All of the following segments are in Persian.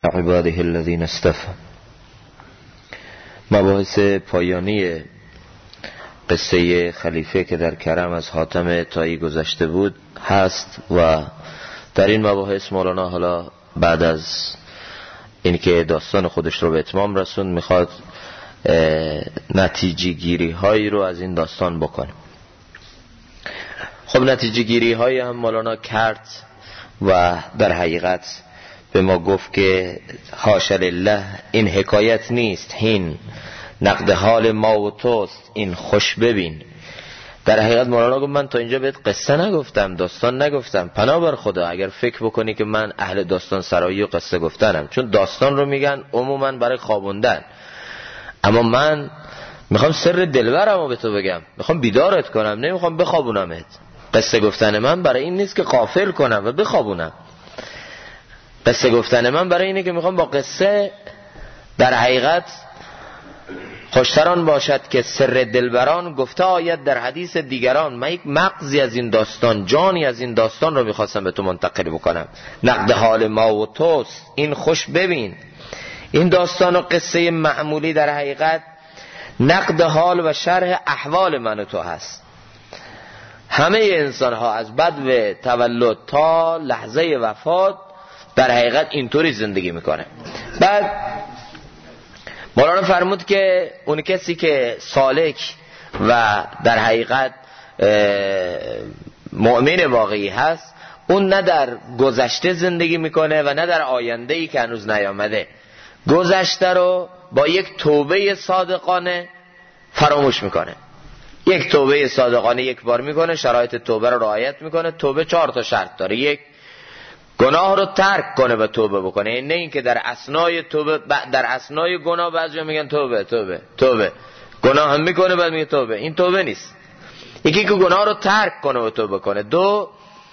عباده الذین اصطفى. مباحث پایانی قصه خلیفه که در کرم از حاتم طایی گذشته بود هست و در این مباحث مولانا حالا بعد از اینکه داستان خودش رو به اتمام رسوند میخواد نتیجه گیری هایی رو از این داستان بکنه. خب نتیجه گیری هایی هم مولانا کرد و در حقیقت به ما گفت که حاشا لله این حکایت نیست، این نقد حال ما و توست، این خوش ببین. در حقیقت مولانا گفت من تا اینجا بهت قصه نگفتم، داستان نگفتم، پناه بر خدا اگر فکر بکنی که من اهل داستان سرایی و قصه گفتنم، چون داستان رو میگن عموما برای خوابوندن، اما من میخوام سر دلبرم رو به تو بگم، میخوام بیدارت کنم، نمیخوام بخوابونمت. قصه گفتن من برای این نیست که غافل کنم و بخوابونم. قصه گفتن من برای اینه که میخوام با قصه در حقیقت خوشتران باشد که سر دلبران گفته آید در حدیث دیگران. من یک مغزی از این داستان، جانی از این داستان رو میخواستم به تو منتقل بکنم. نقد حال ما و توست، این خوش ببین. این داستان و قصه معمولی در حقیقت نقد حال و شرح احوال من و تو هست. همه انسان ها از بدو تولد تا لحظه وفات در حقیقت اینطوری زندگی میکنه. بعد مولانا فرمود که اون کسی که سالک و در حقیقت مؤمن واقعی هست، اون نه در گذشته زندگی میکنه و نه در آینده‌ای که هنوز نیامده. گذشته رو با یک توبه صادقانه فراموش میکنه. یک توبه صادقانه یک بار میکنه، شرایط توبه رو رعایت میکنه. توبه 4 شرط داره. یک، گناه رو ترک کنه و توبه بکنه. این نه این که در اثنای توبه، در اثنای گناه بعضیا میگن توبه توبه توبه، گناه هم میکنه بعد میگه توبه. این توبه نیست. یکی که گناه رو ترک کنه و توبه کنه. 2،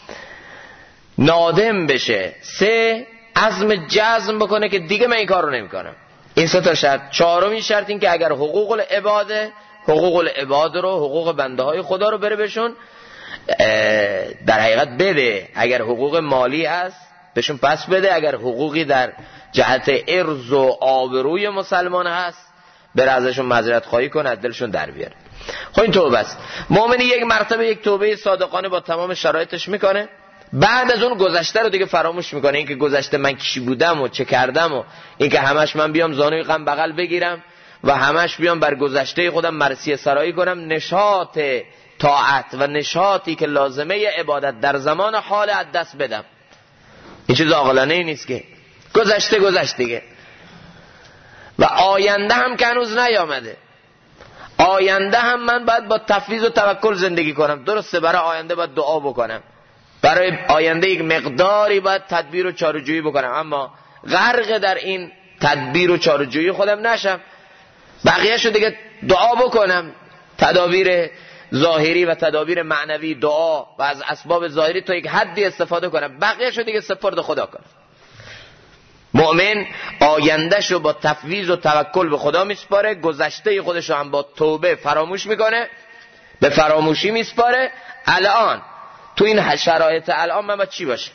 نادم بشه. 3، عزم جزم بکنه که دیگه من این کار رو نمیکنم. این 3 شرط. 4مین شرط این که اگر حقوق العباد رو، حقوق بنده های خدا رو بره بهشون در حقیقت بده. اگر حقوق مالی هست بهشون پس بده. اگر حقوقی در جهت عرض و آبروی مسلمان هست بره ازشون معذرت خواهی کنه، از دلشون در بیاره. خب این توبه است. مؤمن یک مرتبه یک توبه صادقانه با تمام شرایطش میکنه. بعد از اون گذشته رو دیگه فراموش میکنه. این که گذشته من کی بودم و چه کردم و این که همش من بیام زانوی غم بغل بگیرم و همش بیام بر گذشته خودم مرثیه سرایی کنم، نشاط طاعت و نشاطی که لازمه عبادت در زمان حال از دست بدم. این چیز عاقلانه ای نیست که گذشته دیگه. و آینده هم که هنوز نیامده. آینده هم من باید با تفویض و توکل زندگی کنم. درسته برای آینده باید دعا بکنم، برای آینده یک مقداری باید تدبیر و چاره‌جویی بکنم، اما غرق در این تدبیر و چاره‌جویی خودم نشم. بقیه‌شو دیگه دعا بکنم، تدابیر ظاهری و تدابیر معنوی، دعا و از اسباب ظاهری تا یک حدی استفاده کنم، بقیه‌شو دیگه سپرد خدا کنم. مؤمن آیندهشو با تفویض و توکل به خدا میسپاره، گذشته خودشو هم با توبه فراموش میکنه، به فراموشی میسپاره. الان تو این شرایط الان من باید چی باشه؟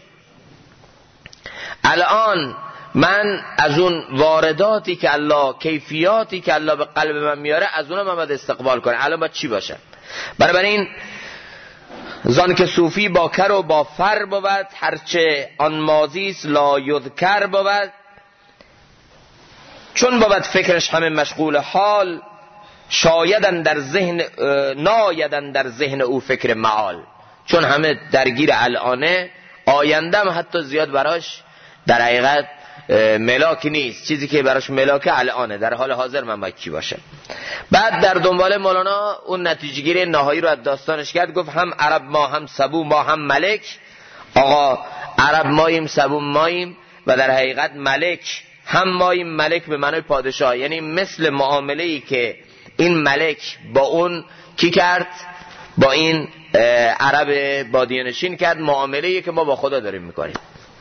الان من از اون وارداتی که الله، کیفیاتی که الله به قلب من میاره، از اونها من باید استقبال کنم. الان باید چی باشه؟ بنابراین زان که صوفی با کر و با فر بود، هرچه آن ماضیست لا یذکر بود. چون بود فکرش همه مشغول حال، شایدن در ذهن نایدن در ذهن او فکر معال. چون همه درگیر الانه، آیندم حتی زیاد براش در حقیقت ملاکی نیست. چیزی که براش ملاکه الانه، در حال حاضر من باید کی باشه. بعد در دنبال مولانا اون نتیجه گیری نهایی رو از داستانش کرد. گفت هم عرب ما، هم سبو ما، هم ملک. آقا عرب ماییم، سبو ماییم و در حقیقت ملک هم ماییم. ملک به معنای پادشاه، یعنی مثل معامله‌ای که این ملک با اون کی کرد، با این عرب بادیه‌نشین کرد، معامله‌ای که ما با خدا داریم میکنیم.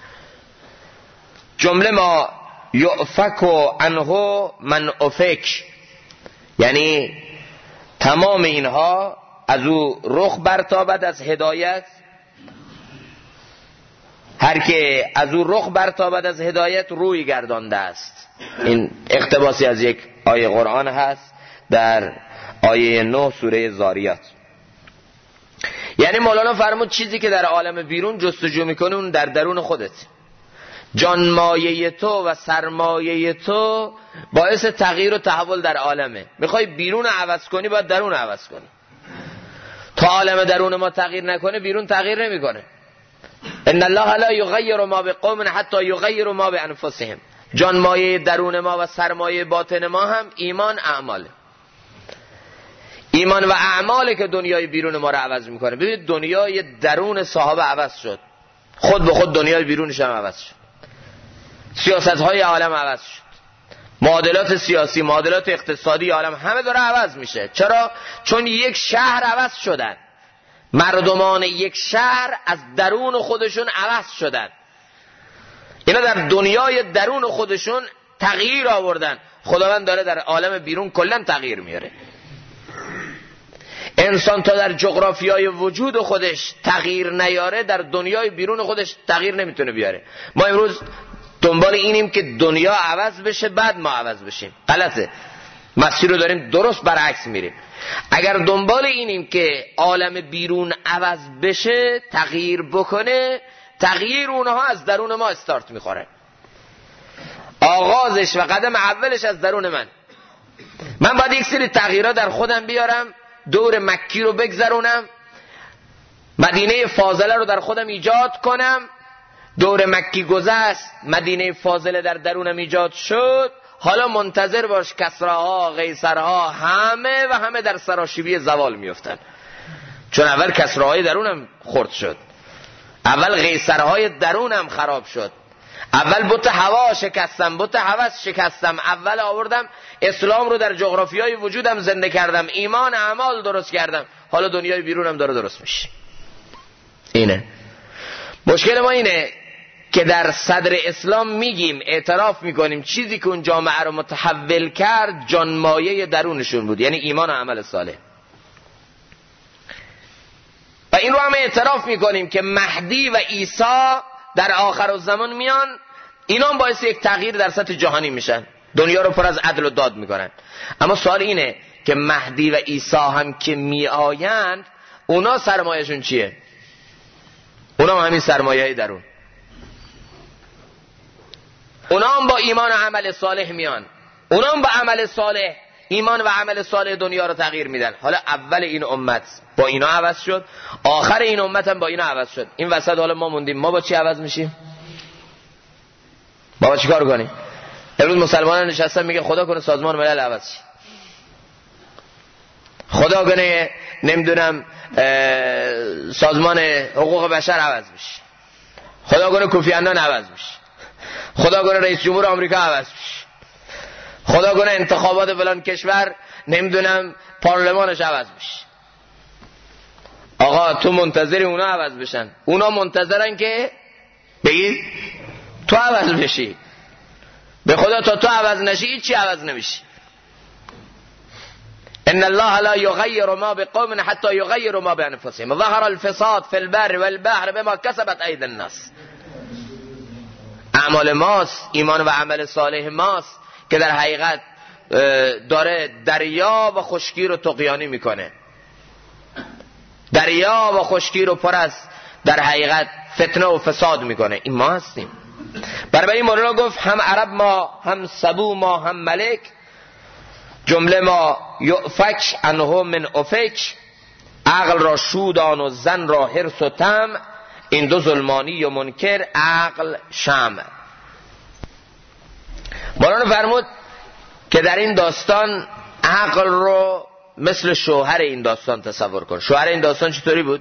جمله ما یؤفک عنه من افک، یعنی تمام اینها از او رخ برتابد از هدایت هر که از او رخ برتابد از هدایت روی گردانده است. این اقتباسی از یک آیه قرآن هست در آیه 9 سوره زاریات. یعنی مولانا فرمود چیزی که در عالم بیرون جستجو میکنه اون در درون خودت. جانمایه تو و سرمایه تو باعث تغییر و تحول در عالمه. میخوای بیرون عوض کنی باید درون عوض کنی. تا عالم درون ما تغییر نکنه بیرون تغییر نمیکنه. ان الله لا یغیر ما بقوم حتی یغیروا ما بانفسهم. جانمایه درون ما و سرمایه باطن ما هم ایمان اعماله. ایمان و اعماله که دنیای بیرون ما رو عوض میکنه. ببینید دنیای درون صحابه عوض شد، خود به خود دنیای بیرونش هم عوض شد. سیاست‌های عالم عوض شد، معادلات سیاسی، معادلات اقتصادی عالم همه داره عوض میشه. چرا؟ چون یک شهر عوض شدن. مردمان یک شهر از درون خودشون عوض شدن. اینا در دنیای درون خودشون تغییر آوردن. خداوند داره در عالم بیرون کلا تغییر میاره. انسان تا در جغرافیای وجود خودش تغییر نیاره در دنیای بیرون خودش تغییر نمیتونه بیاره. ما امروز دنبال اینیم که دنیا عوض بشه بعد ما عوض بشیم. غلطه. مسیر رو داریم درست برعکس میریم. اگر دنبال اینیم که عالم بیرون عوض بشه تغییر بکنه، تغییر اونها از درون ما استارت میخوره. آغازش و قدم اولش از درون من باید یک سری تغییرات در خودم بیارم، دور مکی رو بگذرونم، مدینه فاضله رو در خودم ایجاد کنم. دور مکی گذشت، مدینه فاضله در درونم ایجاد شد. حالا منتظر باش کسراها، قیصرها همه در سراشیبی زوال میفتن. چون اول کسراهای درونم خرد شد، اول قیصرهای درونم خراب شد، اول بت هوا شکستم، بت هوس شکستم، اول آوردم اسلام رو در جغرافیای وجودم زنده کردم، ایمان اعمال درست کردم، حالا دنیای بیرونم داره درست میشه. اینه مشکل ما، اینه که در صدر اسلام میگیم، اعتراف میکنیم چیزی که اون جامعه رو متحول کرد جانمایه درونشون بود، یعنی ایمان و عمل صالح. و این رو هم اعتراف میکنیم که مهدی و عیسی در آخر الزمان میان، اینا هم باعث یک تغییر در سطح جهانی میشن، دنیا رو پر از عدل و داد میکنن. اما سوال اینه که مهدی و عیسی هم که میآیند اونا سرمایهشون چیه؟ اونا هم همین سرمایه درون. اونا هم با ایمان و عمل صالح میان، اونا هم با عمل صالح، ایمان و عمل صالح دنیا رو تغییر میدن. حالا اول این امت با اینا عوض شد، آخر این امت هم با اینا عوض شد. این وسط حالا ما موندیم، ما با چی عوض میشیم؟ با چی کار کنیم؟ امروز مسلمانان نشستن میگه خدا کنه سازمان ملل عوض شه، خدا کنه نمیدونم سازمان حقوق بشر عوض بشه، خدا کنه کوفی عنان عوض بشه، خدا کنه رئیس جمهور آمریکا عوض بشه، خدا کنه انتخابات فلان کشور نمیدونم پارلمانش عوض بشه. آقا تو منتظری اونا عوض بشن؟ اونا منتظرن که بگی تو عوض بشی. به خدا تا تو عوض نشی هیچی عوض نمیشی. ان الله لا یغیر ما بقوم حتی یغیروا ما بانفسهم ظهر الفساد فی البر والبحر بما کسبت ایدی الناس. اعمال ماست، ایمان و عمل صالح ماست که در حقیقت داره دریا و خشکی رو طغیانی میکنه، دریا و خشکی رو پر از در حقیقت فتنه و فساد میکنه. این ما هستیم. برای مولانا گفت هم عرب ما، هم سبو ما، هم ملک، جمله ما یؤفک انه من افک. عقل را شودان و زن را حرص و طمع، این دو ظلمانی و منکر عقل شمع. مولانا فرمود که در این داستان عقل رو مثل شوهر این داستان تصور کن. شوهر این داستان چطوری بود؟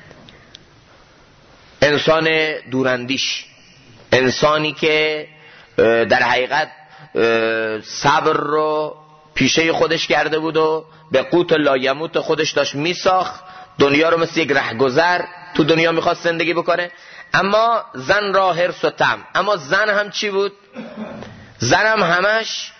انسان دوراندیش، انسانی که در حقیقت صبر رو پیشه خودش کرده بود و به قوت لایموت خودش داشت میساخت، دنیا رو مثل یک رهگذر تو دنیا میخواست زندگی بکنه. اما زن را حرص و طمع. اما زن هم چی بود؟ زن هم همش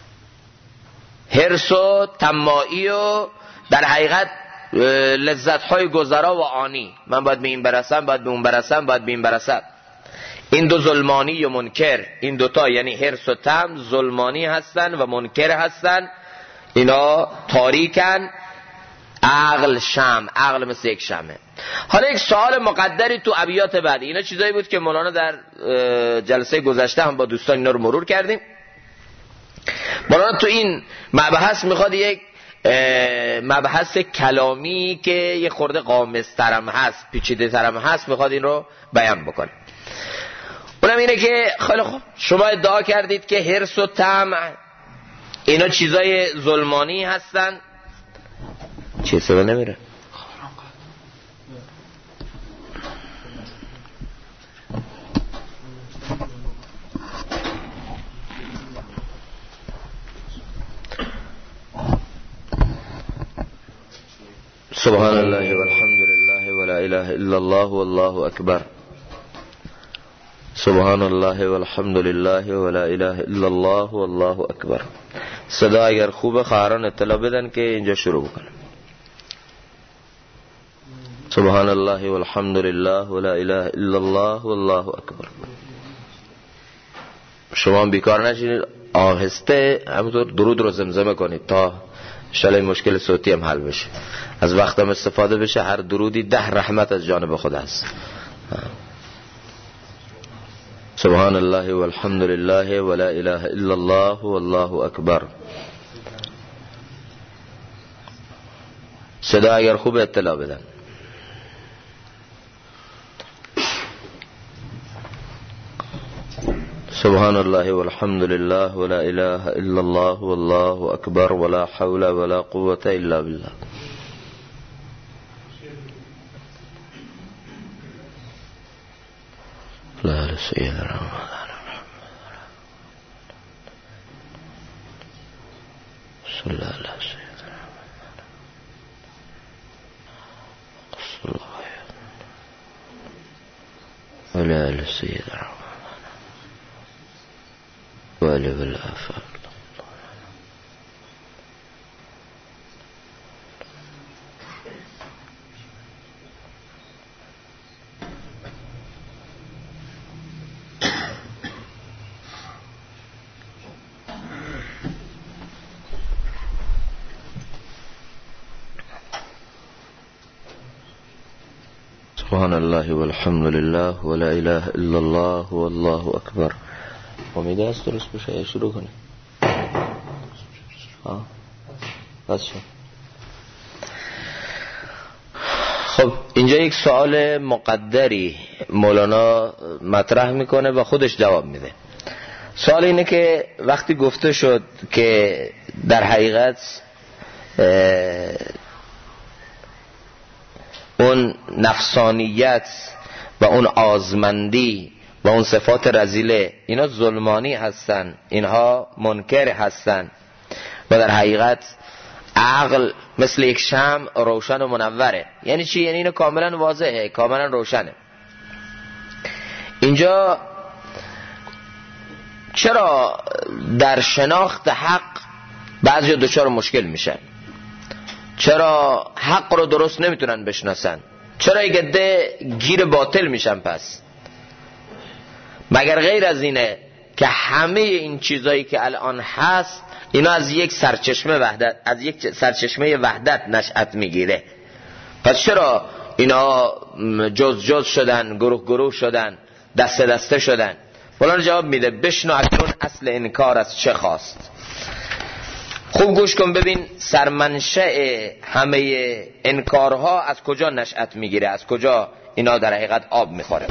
حرص و طماعی و در حقیقت لذت‌های گذرا و آنی. من باید به این برسم، باید به اون برسم، باید به این برسم. این دو ظلمانی و منکر، این دوتا یعنی حرص و طمع ظلمانی هستن و منکر هستن. اینا تاریکن. عقل شمع، عقل مثل یک شمعه. حالا یک سوال مقدری تو ابیات بعد، اینا چیزایی بود که مولانا در جلسه گذشته هم با دوستان اینا رو مرور کردیم. مولانا تو این مبحث میخواد یک مبحث کلامی که یه خورده قامزترم هست، پیچیده ترم هست، میخواد این رو بیان بکنه. اونم اینه که خیلی خوب، شما ادعا کردید که حرص و طمع اینا چیزای ظلمانی هستن. چیه سبا نمیره؟ سبحان الله والحمد لله ولا اله الا الله والله اکبر. سبحان الله والحمد لله ولا اله الا الله والله اکبر. صدا اگر خوبه خواهران اطلاع بدن که اینجا شروع بکنم. سبحان الله والحمد لله ولا اله الا الله والله اکبر. شما بیکار نشینید، آهسته همونطور درود رو زمزمه کنید تا انشاءالله مشکل صوتی هم حل بشه. از وقتم استفاده بشه. هر درودی 10 رحمت از جانب خدا است. سبحان الله والحمد لله ولا اله الا الله والله اکبر. صدا اگر خوب اطلاع بدن. سبحان الله والحمد لله ولا اله الا الله والله اکبر ولا حول ولا قوة الا بالله. لا سيدنا محمد صلى الله عليه وسلم صلى الله عليه ولا آل سيدنا وآله بالآفاق سبحان الله والحمد لله ولا اله الا الله والله اکبر. امیده است درست بشه. شروع کنیم. بس شد. خب اینجا یک سوال مقدری مولانا مطرح میکنه و خودش جواب میده. سوال اینه که وقتی گفته شد که در حقیقت اون نفسانیت و اون آزمندی و اون صفات رذیله اینا ظلمانی هستن، اینها منکر هستن و در حقیقت عقل مثل یک شمع روشن و منوره. یعنی چی؟ یعنی اینو کاملا واضحه، کاملا روشنه. اینجا چرا در شناخت حق بعضی دچار مشکل میشن؟ چرا حق رو درست نمیتونن بشناسن؟ چرا یک عده گیر باطل میشن؟ پس مگر غیر از اینه که همه این چیزایی که الان هست اینا از یک سرچشمه وحدت نشأت میگیره. پس چرا اینا جز جز شدن، گروه گروه شدن، دسته دسته شدن؟ مولانا جواب میده بشنو اکنون اصل انکار از چه خواست. خوب گوش کن ببین سرمنشأ همه انکارها از کجا نشأت میگیره، از کجا اینا در حقیقت آب میخوره.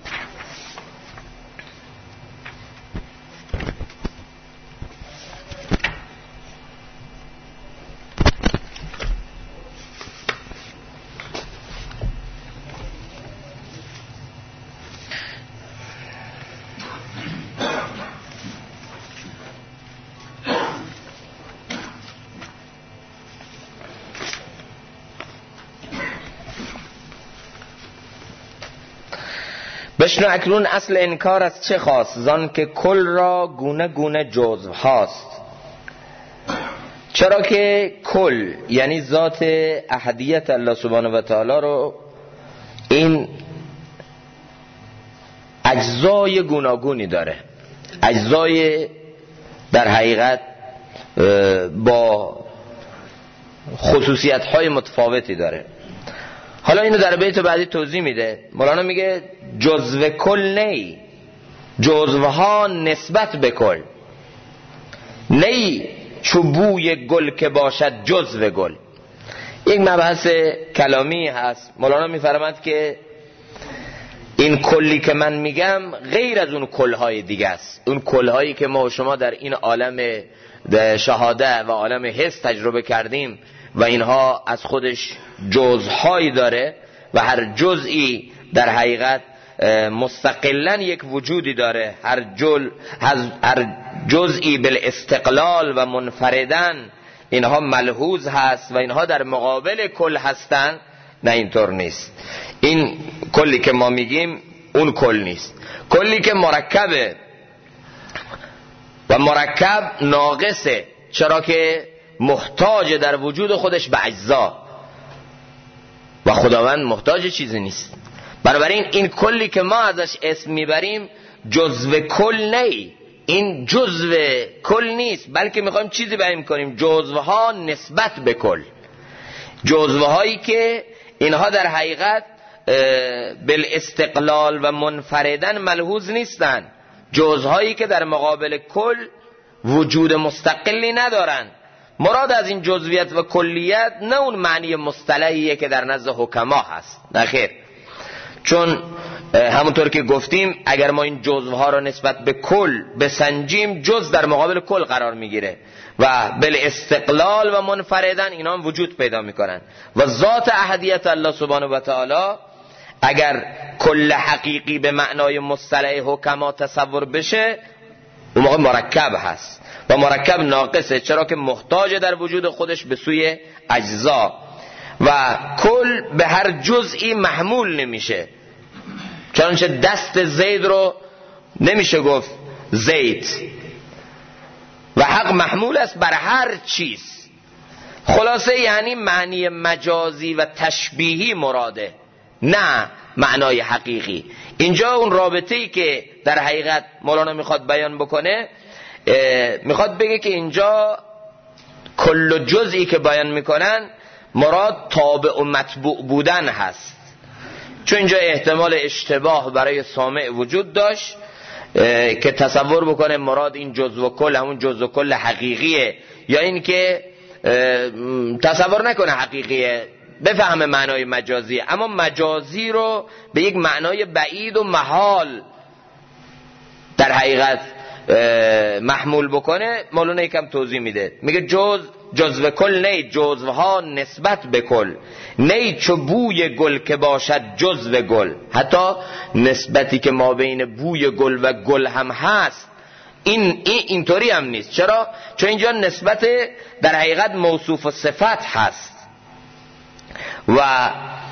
بشنو اکنون اصل انکار از چه خواست، زان که کل را گونه گونه جزو هاست. چرا که کل یعنی ذات احدیت الله سبحانه و تعالی رو این اجزای گوناگونی داره، اجزای در حقیقت با خصوصیت‌های متفاوتی داره. حالا اینو در بیت بعدی توضیح میده. مولانا میگه جزو کل نی، جزوها نسبت به کل، نی چوبوی گل که باشد جزو گل. یک مبحث کلامی هست. مولانا میفرماید که این کلی که من میگم غیر از اون کلهای دیگه است. اون کلهایی که ما و شما در این عالم شهاده و عالم حس تجربه کردیم و اینها از خودش جزءهایی داره و هر جزئی در حقیقت مستقلاً یک وجودی داره. هر جزئی بالاستقلال و منفردن اینها ملحوظ هست و اینها در مقابل کل هستن. نه اینطور نیست. این کلی که ما میگیم اون کل نیست. کلی که مرکبه و مرکب ناقصه، چرا که محتاج در وجود خودش به اجزا و خداوند محتاج چیزی نیست. بنابراین این کلی که ما ازش اسم میبریم جزو کل نی، این جزو کل نیست، بلکه میخوایم چیزی بیان کنیم جزوها نسبت به کل، جزوهایی که اینها در حقیقت بالاستقلال و منفردن ملحوظ نیستن، جزوهایی که در مقابل کل وجود مستقلی ندارن. مراد از این جزویت و کلیت نه اون معنی مصطلحیه که در نزد حکما هست، نه خیر. چون همونطور که گفتیم اگر ما این جزوها رو نسبت به کل بسنجیم، جز در مقابل کل قرار میگیره و بالاستقلال و منفردن اینا هم وجود پیدا میکنن. و ذات احدیت الله سبحانه و تعالی اگر کل حقیقی به معنای مصطلح حکما تصور بشه، اون موقع مرکب هست و مرکب ناقصه، چرا که محتاج در وجود خودش به سوی اجزا و کل به هر جزئی محمول نمیشه. چنانچه دست زید رو نمیشه گفت زید و حق محمول است بر هر چیز. خلاصه یعنی معنی مجازی و تشبیهی مراده، نه معنای حقیقی. اینجا اون رابطه‌ای که در حقیقت مولانا میخواد بیان بکنه، میخواد بگه که اینجا کل و جزئی که بیان میکنن مراد تابع و متبوع بودن هست. چون اینجا احتمال اشتباه برای سامع وجود داشت که تصور بکنه مراد این جزء و کل همون جزء و کل حقیقیه، یا این که تصور نکنه حقیقیه، بفهم معنای مجازی، اما مجازی رو به یک معنای بعید و محال در حقیقت محمول بکنه. مولانا یکم توضیح میده، میگه جزو کل نی، جزوها نسبت به کل، نی چو بوی گل که باشد جزو گل. حتی نسبتی که ما بین بوی گل و گل هم هست اینطوری هم نیست. چرا؟ چون اینجا نسبت در حقیقت موصوف و صفت هست و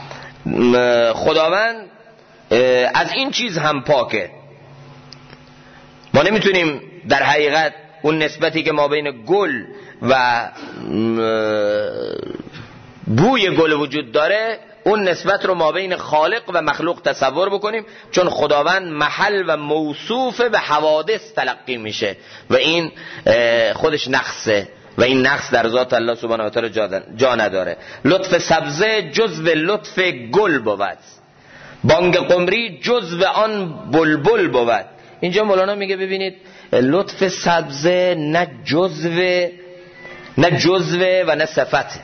خداوند از این چیز هم پاکه. ما نمیتونیم در حقیقت اون نسبتی که ما بین گل و بوی گل وجود داره، اون نسبت رو ما بین خالق و مخلوق تصور بکنیم، چون خداوند محل و موصوف به حوادث تلقی میشه و این خودش نقصه و این نقص در ذات الله سبحانه و تعالی جا نداره. لطف سبزه جزو لطف گل بود، بانگ قمری جزو آن بلبل بود. اینجا مولانا میگه ببینید لطف سبزه نه جزوه و نه صفته.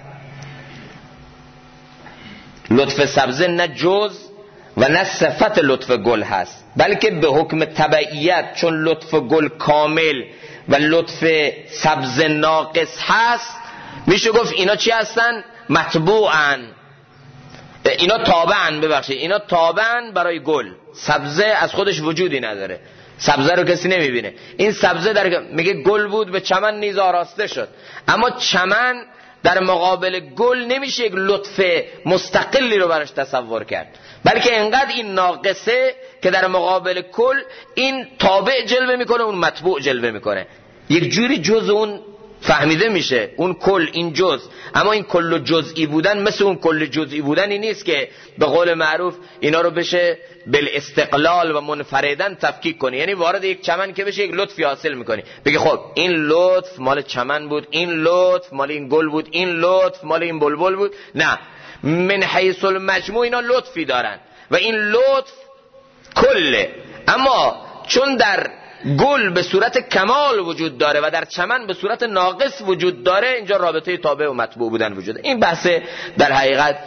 لطف سبزه نه جز و نه صفت لطف گل هست، بلکه به حکم تبعیت، چون لطف گل کامل و لطف سبزه ناقص هست، میشه گفت اینا چی هستن؟ متبوعن، اینا تابعن، ببخشید اینا تابعن برای گل. سبزه از خودش وجودی نداره، سبزه رو کسی نمیبینه. این سبزه در میگه گل بود به چمن نیز آراسته شد، اما چمن در مقابل گل نمیشه یک لطف مستقلی رو براش تصور کرد، بلکه انقدر این ناقصه که در مقابل کل این تابع جلوه میکنه، اون متبوع جلوه میکنه، یک جوری جز اون فهمیده میشه، اون کل این جز. اما این کل و جزئی بودن مثل اون کل جزئی بودنی نیست که به قول معروف اینا رو بشه بالاستقلال و منفردن تفکیک کنی. یعنی وارد یک چمن که بشه یک لطفی حاصل میکنی، بگی خب این لطف مال چمن بود، این لطف مال این گل بود، این لطف مال این بلبل بود. نه، من حیث المجموع اینا لطفی دارن و این لطف کله. اما چون در گل به صورت کمال وجود داره و در چمن به صورت ناقص وجود داره، اینجا رابطه تابع و متبوع بودن وجود داره. این بحث در حقیقت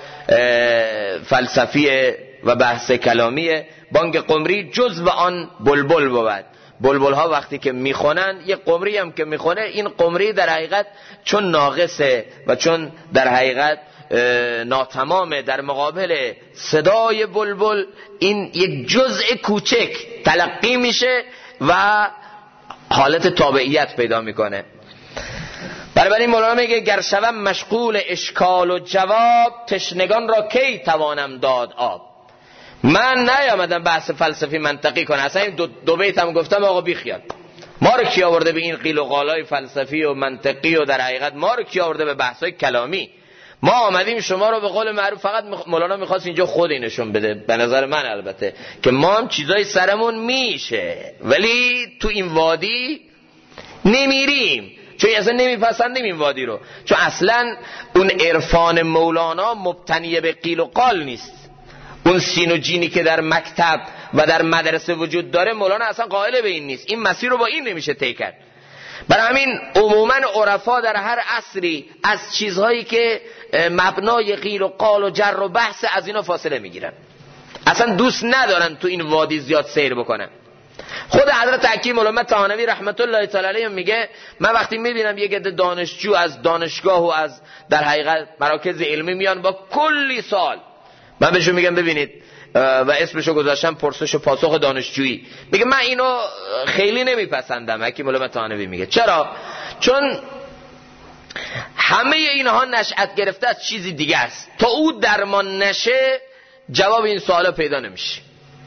فلسفیه و بحث کلامیه. بانگ قمری جزو آن بلبل بود. بلبل ها وقتی که میخونن، یه قمری هم که میخونه، این قمری در حقیقت چون ناقصه و چون در حقیقت ناتمامه در مقابل صدای بلبل، این یک جزء کوچک تلقی میشه و حالت تابعیت پیدا میکنه. بنابراین مولانا میگه گر شوم مشغول اشکال و جواب، تشنگان را کی توانم داد آب. من نیامدم بحث فلسفی منطقی کنه، اصلا این دو بیت هم گفتم آقا بیخیال. ما رو کی آورده به این قیل و قالای فلسفی و منطقی و در حقیقت ما رو کی آورده به بحثای کلامی؟ ما آمدیم شما رو به قول معروف، فقط مولانا میخواست اینجا خودی نشون بده، به نظر من البته، که ما هم چیزای سرمون میشه ولی تو این وادی نمیریم، چون اصلا نمیپسندیم این وادی رو، چون اصلا اون عرفان مولانا مبتنی به قیل و قال نیست. اون سین و جینی که در مکتب و در مدرسه وجود داره، مولانا اصلا قائل به این نیست. این مسیر رو با این نمیشه طی کرد. برای همین عموما عرفا در هر عصری از چیزهایی که مبنای قیل و قال و جر و بحث، از اینا فاصله میگیرن، اصلا دوست ندارن تو این وادی زیاد سیر بکنن. خود حضرت حکیم علامه طحاوی رحمت الله تعالی علیه میگه من وقتی میبینم یک عده دانشجو از دانشگاه و از در حقیقت مراکز علمی میان با کلی سوال، من بهشون میگم ببینید، و اسمشو گذاشتم پرسش و پاسخ دانشجویی، میگه من اینو خیلی نمیپسندم. حکیم علامه طحاوی میگه چرا؟ چون همه اینها نشأت گرفته از چیزی دیگه است. تا او درمان نشه جواب این سوالا پیدا نمیشه.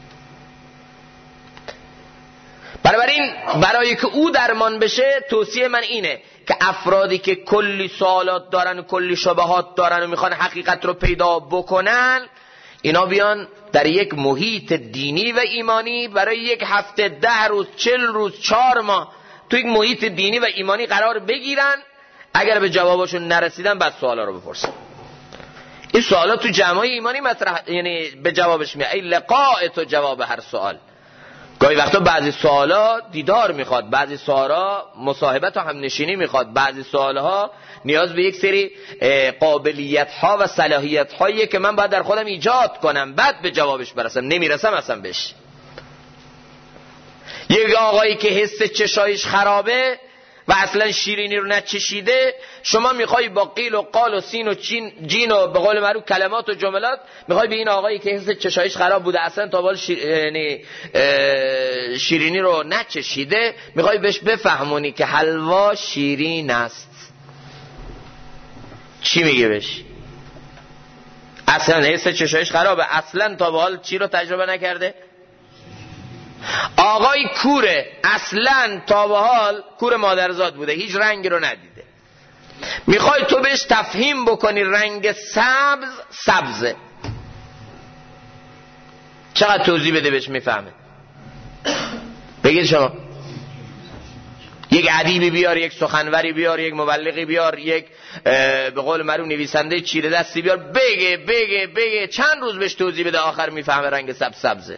برای که او درمان بشه، توصیه من اینه که افرادی که کلی سوالات دارن و کلی شبهات دارن و میخوان حقیقت رو پیدا بکنن، اینا بیان در یک محیط دینی و ایمانی برای یک هفته، 10 روز، 40 روز، 4 ماه تو یک محیط دینی و ایمانی قرار بگیرن. اگر به جوابشون نرسیدن بعد سوالا رو بپرسن. این سوالا تو جمعای ایمانی مطرح، یعنی به جوابش میاد ای لقاء تو جواب هر سوال. گاهی وقتا بعضی سوالا دیدار میخواد، بعضی سوالا مصاحبت و همنشینی میخواد، بعضی سوالها نیاز به یک سری قابلیت ها و صلاحیت هایی که من باید در خودم ایجاد کنم بعد به جوابش برسم، نمیرسم اصلا بهش. یک آقایی که حس چشایش خرابه و اصلا شیرینی رو نچشیده، شما میخوای با قیل و قال و سین و جین و به قول معروف کلمات و جملات، میخوای به این آقایی که حس چشایش خراب بوده، اصلا تا حالا شیرینی رو نچشیده، میخوای بهش بفهمونی که حلوا شیرین است. چی میگه بهش؟ اصلا حس چشایش خرابه، اصلا تا به حال چی رو تجربه نکرده. آقای کوره، اصلا تا به حال کور مادرزاد بوده، هیچ رنگی رو ندیده. میخوای تو بهش تفهیم بکنی رنگ سبز سبزه، چقدر توضیح بده بهش میفهمه؟ بگید شما. یک ادیبی بیار، یک سخنوری بیار، یک مبلغی بیار، یک به قول معروف نویسنده چیره دستی بیار، بگه چند روز بهش توضیح بده، آخر میفهمه رنگ سبز سبزه.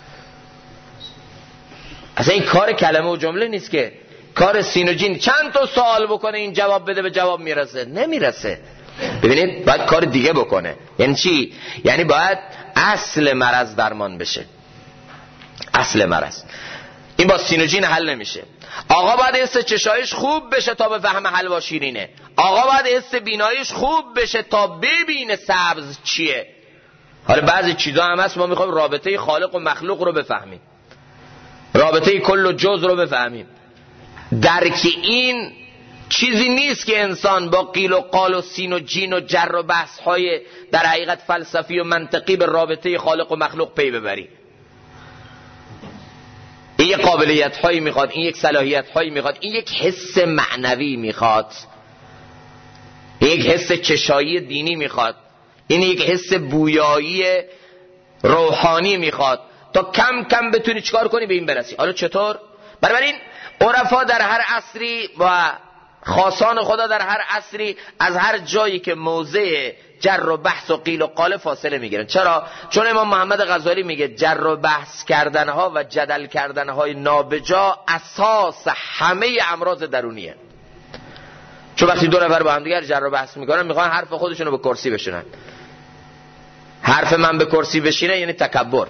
اصلا این کار کلمه و جمله نیست که، کار سین و جین. چند تا سوال بکنه این جواب بده، به جواب میرسه؟ نمیرسه. ببینید باید کار دیگه بکنه. یعنی چی؟ یعنی باید اصل مرض درمان بشه. اصل مرض این با سین و جین حل نمیشه. آقا باید حس چشایش خوب بشه تا به فهم حلوا شیرینه. آقا باید حس بینایش خوب بشه تا ببینه سبز چیه. حالا بعضی چیزا هم هست ما میخوایم رابطه خالق و مخلوق رو بفهمیم، رابطه کل و جز رو بفهمیم. درک این چیزی نیست که انسان با قیل و قال و سین و جین و جر و بحث های در حقیقت فلسفی و منطقی به رابطه خالق و مخلوق پی ببری. این یک قابلیت هایی میخواد، این یک صلاحیت هایی میخواد، این یک حس معنوی میخواد، این یک حس چشایی دینی میخواد، این یک حس بویایی روحانی میخواد تا کم کم بتونی چیکار کنی به این برسی. حالا چطور؟ بنابراین عرفا در هر عصری و خاصان خدا در هر عصری از هر جایی که موضع جر و بحث و قیل و قال فاصله میگیرن. چرا؟ چون امام محمد غزالی میگه جر و بحث کردنها و جدل کردنهای نابجا اساس همه امراض درونیه. چون وقتی دو نفر با هم دیگر جر و بحث میکنن میخوان حرف خودشونو به کرسی بشینن. حرف من به کرسی بشینه یعنی تکبر.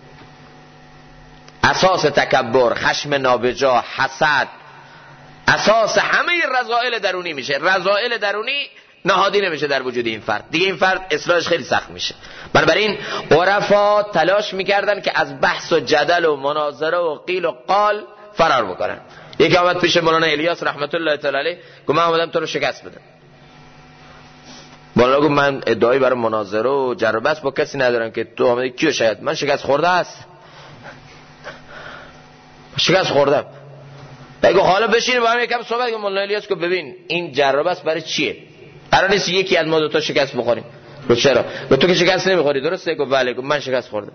اساس تکبر، خشم نابجا، حسد، اساس همه رذائل درونی میشه. رذائل درونی نهادی نمیشه در وجود این فرد، دیگه این فرد اصلاحش خیلی سخت میشه. بنابراین عرفا تلاش میکردن که از بحث و جدل و مناظره و قیل و قال فرار بکنن. یکی آمد پیش مولانا الیاس رحمت الله تعالی علیه گفت من آمدم تو رو شکست بدم. مولانا گفت من ادعایی برای مناظره و جر و بحث با کسی ندارم که تو آمدی کیو شاید من شکست خورده است. شکست خوردم. بگو حالا بشین با هم یکم صحبت کنیم. مولانا الیاس گفت ببین این جر و بحث برای چیه؟ قرار نیست یکی از ما دو تا شکست بخوریم. گفت چرا؟ گفت تو که شکست نمیخوری درسته؟ گفت بله. گفت من شکست خوردم.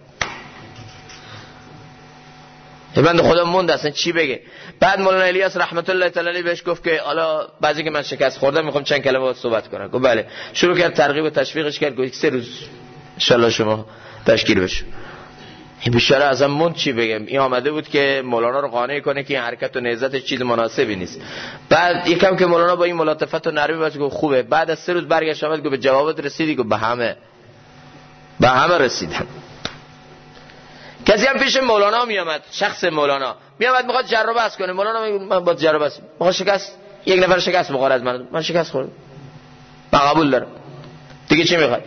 بنده خدا موند اصلا چی بگه. بعد مولانا الیاس رحمت الله تعالی علیه بهش گفت که حالا بعضی که من شکست خوردم میخوام چند کلمه باهات صحبت کنم. گفت بله. شروع کرد ترغیب و تشویقش کرد. گفت 3 روز ان شاء الله شما تشکیل بشه. این بیچاره ازم موند چی بگم. این آمده بود که مولانا رو قانع کنه که این حرکت و نهضتش چیز مناسبی نیست. بعد یکم که مولانا با این ملاطفت و نرمی باش گفت خوبه. بعد از 3 روز برگشت آمد گفت به جوابت رسیدی؟ گفت به همه رسیدم. کسی هم پیش مولانا می آمد، شخص مولانا می آمد میخواد جر و بحث کنه. مولانا میگه من با جر و بحث میخوام شکست، یک نفر شکست بخوره از من شکست خوردم، من قبول دارم، دیگه چی میخوای؟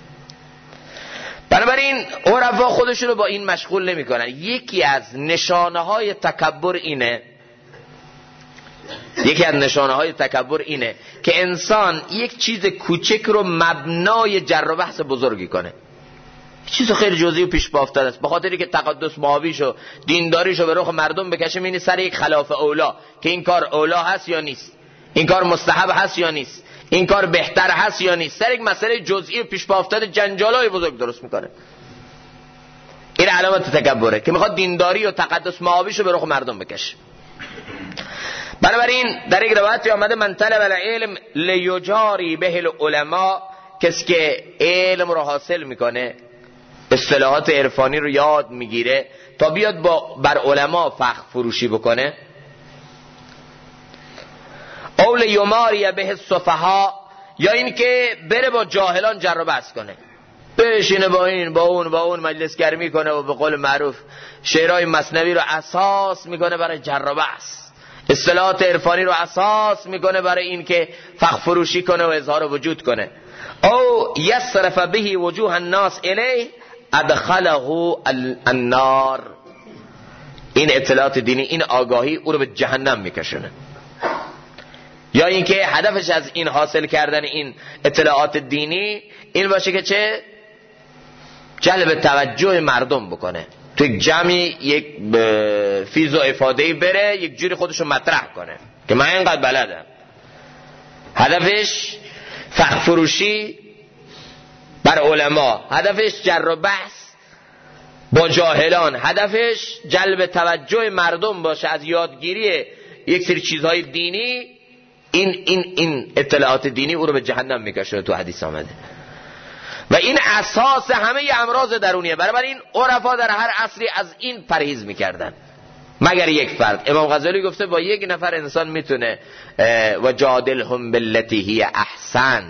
بنابراین عرفا خودشون رو با این مشغول نمی کنن. یکی از نشانه های تکبر اینه که انسان یک چیز کوچک رو مبنای جر و بحث بزرگی کنه. چیز خیلی جزئی و پیش پا افتاده است. به خاطری که تقدس ماویشو دینداریشو به رخ مردم بکشه می‌بینی سر یک خلاف اولا که این کار اولا هست یا نیست، این کار مستحب هست یا نیست، این کار بهتر هست یا نیست، سر یک مسئله جزئی پیش پا افتاده جنجالای بزرگ درست میکنه. این علامت تکبره که میخواد دینداری و تقدس ماویشو به رخ مردم بکشه. بنابراین در یک روایتی آمده من طلب العلم لیجاری به العلماء، کسی که علم رو حاصل میکنه، اصطلاحات عرفانی رو یاد میگیره تا بیاد بر علما فخر فروشی بکنه. اول یماری به السفها، یا این که بره با جاهلان جر و بحث کنه، بشینه با این با اون مجلس گرمی کنه و به قول معروف شعرهای مثنوی رو اساس میکنه برای جر و بحث، اصطلاحات عرفانی رو اساس میکنه برای این که فخر فروشی کنه و اظهار وجود کنه. او یصرف به وجوه الناس الیه ادخله النار، این اطلاعات دینی، این آگاهی او رو به جهنم میکشونه. یا اینکه هدفش از این حاصل کردن این اطلاعات دینی این باشه که چه؟ جلب توجه مردم بکنه، تو یک جمعی یک فیض و افادهی بره یک جوری خودشو مطرح کنه که من اینقدر بلدم. هدفش فخر فروشی بر علما، هدفش جر و بحث با جاهلان، هدفش جلب توجه مردم باشه از یادگیری یک سری چیزهای دینی. این اطلاعات دینی او رو به جهنم میکشه. تو حدیث آمده و این اساس همه امراض درونیه. بنابراین عرفا در هر عصری از این پرهیز میکردن مگر یک فرد. امام غزالی گفته با یک نفر انسان میتونه و جادلهم باللتی هی احسن،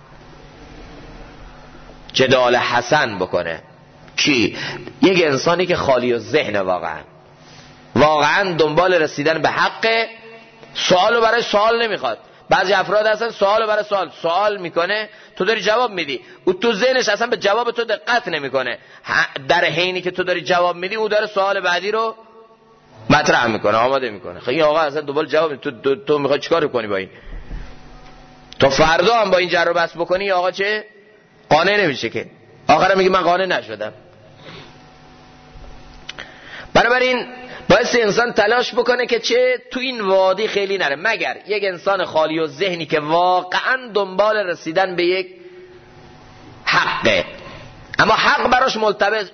جدال حسن بکنه. کی؟ یک انسانی که خالی و ذهن، واقعا دنبال رسیدن به حق، سوالو برای سوال نمیخواد. بعضی افراد هستن سوالو برای سوال میکنه، تو داری جواب میدی، او تو ذهنش اصلا به جواب تو دقت نمیکنه، در حینی که تو داری جواب میدی او داره سوال بعدی رو مطرح میکنه، آماده میکنه. خیلی آقا اصلا دنبال جواب تو میخوای چیکار کنی با این؟ تو فردا هم با این جر و بحث بکنی آقا چه؟ قانع نمیشه که آخرام میگه من قانع نشدم. بنابراین باعث انسان تلاش بکنه که چه تو این وادی خیلی نره، مگر یک انسان خالی و ذهنی که واقعا دنبال رسیدن به یک حقه، اما حق براش ملتبس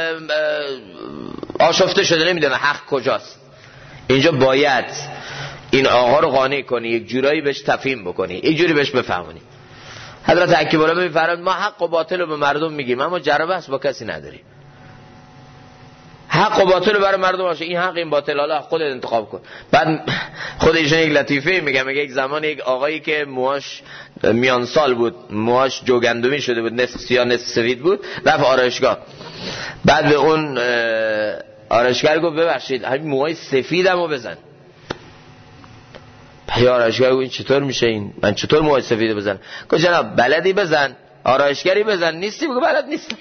آشفته شده، نمیدونه حق کجاست. اینجا باید این آقا رو قانع کنی، یک جورایی بهش تفهیم بکنی، یک جوری بهش بفهمونی. حضرت حکیم العلماء میفرمایند ما حق و باطل رو به مردم میگیم اما جربه است با کسی نداریم. حق و باطل رو برای مردم باشه، این حق این باطل، حالا خودت انتخاب کن. بعد خود ایشون یک لطیفه میگه یک زمان یک آقایی که موهاش میان سال بود، موهاش جوگندمی شده بود، نصف سیاه نصف سفید بود، رفت آرایشگاه. بعد به اون آرایشگر گفت ببخشید همین موهای سفیدمو بزن. آرایشگر گفت این چطور میشه، این من چطور موهای سفید بزنم؟ گفت جناب بلدی بزن، آرایشگری بزن، نیستی بگو بلد نیستم.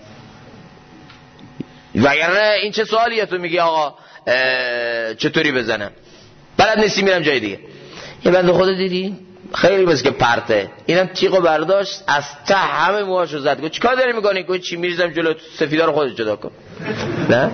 وگرنه این چه سوالیه تو میگی آقا چطوری بزنم، بلد نیستی میرم جای دیگه. یه بنده خدا دیدی خیلی بس که پرته، اینم تیغو برداشت از ته همه موهاشو زد. گفت چیکار داری میکنی؟ گفت چی میریزم جلو سفیدا رو خودت جدا کن. نه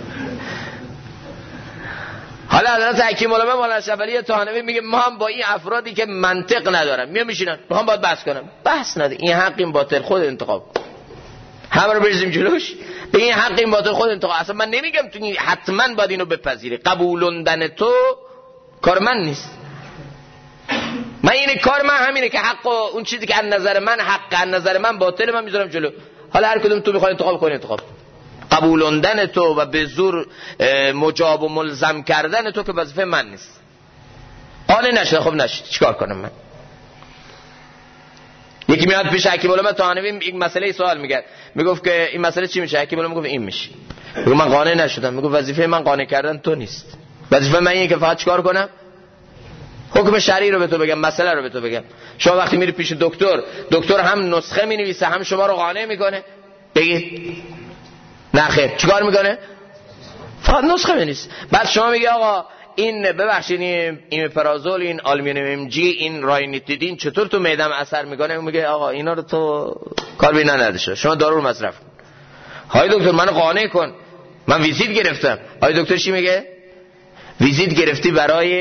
حالا حضرت حکیم العلماء مولانا شفعی طحانوی میگه ما هم با این افرادی که منطق ندارن میشینن میخوام باید بحث کنم، بحث نده، این حق این باطل خود انتخاب کن، همه رو بریزیم جلوش به این حق این باطل خود انتخاب. اصلا من نمیگم تو حتما باید اینو بپذیری، قبولوندن تو کار من نیست. من این کار من همینه که حق و اون چیزی که از نظر من حق از نظر من باطل من میذارم جلو. حالا هر کدوم تو میخوای انتخاب کنی انتخاب. قبولوندن تو و به زور مجاب و ملزم کردن تو که وظیفه من نیست. آنه نشد خب نشد چیکار کنم من؟ یکی میاد پیش حکیم العلماء طحانوی یک مسئله سوال میگه، میگفت که این مسئله چی میشه؟ حکیم العلماء میگفت این میشه. میگه من قانع نشدم. میگه وظیفه من قانع کردن تو نیست، وظیفه من اینه که فقط چیکار کنم؟ حکم شرعی رو به تو بگم، مسئله رو به تو بگم. شما وقتی میری پیش دکتر هم نسخه مینویسه هم شما رو قانع میکنه، بگید نه خیر چیکار میکنه؟ فقط نسخه مینویسه. بعد شما میگی آقا این ببخشید این پرازول، این آلومینیوم ام جی، این راینیتیدین چطور تو معده‌م اثر میکنه؟ میگه آقا اینا رو تو کار بینا نداشته، شما دارو رو مصرف کن. های دکتر منو قانع کن، من ویزیت گرفتم. های دکتر چی میگه؟ ویزیت گرفتی برای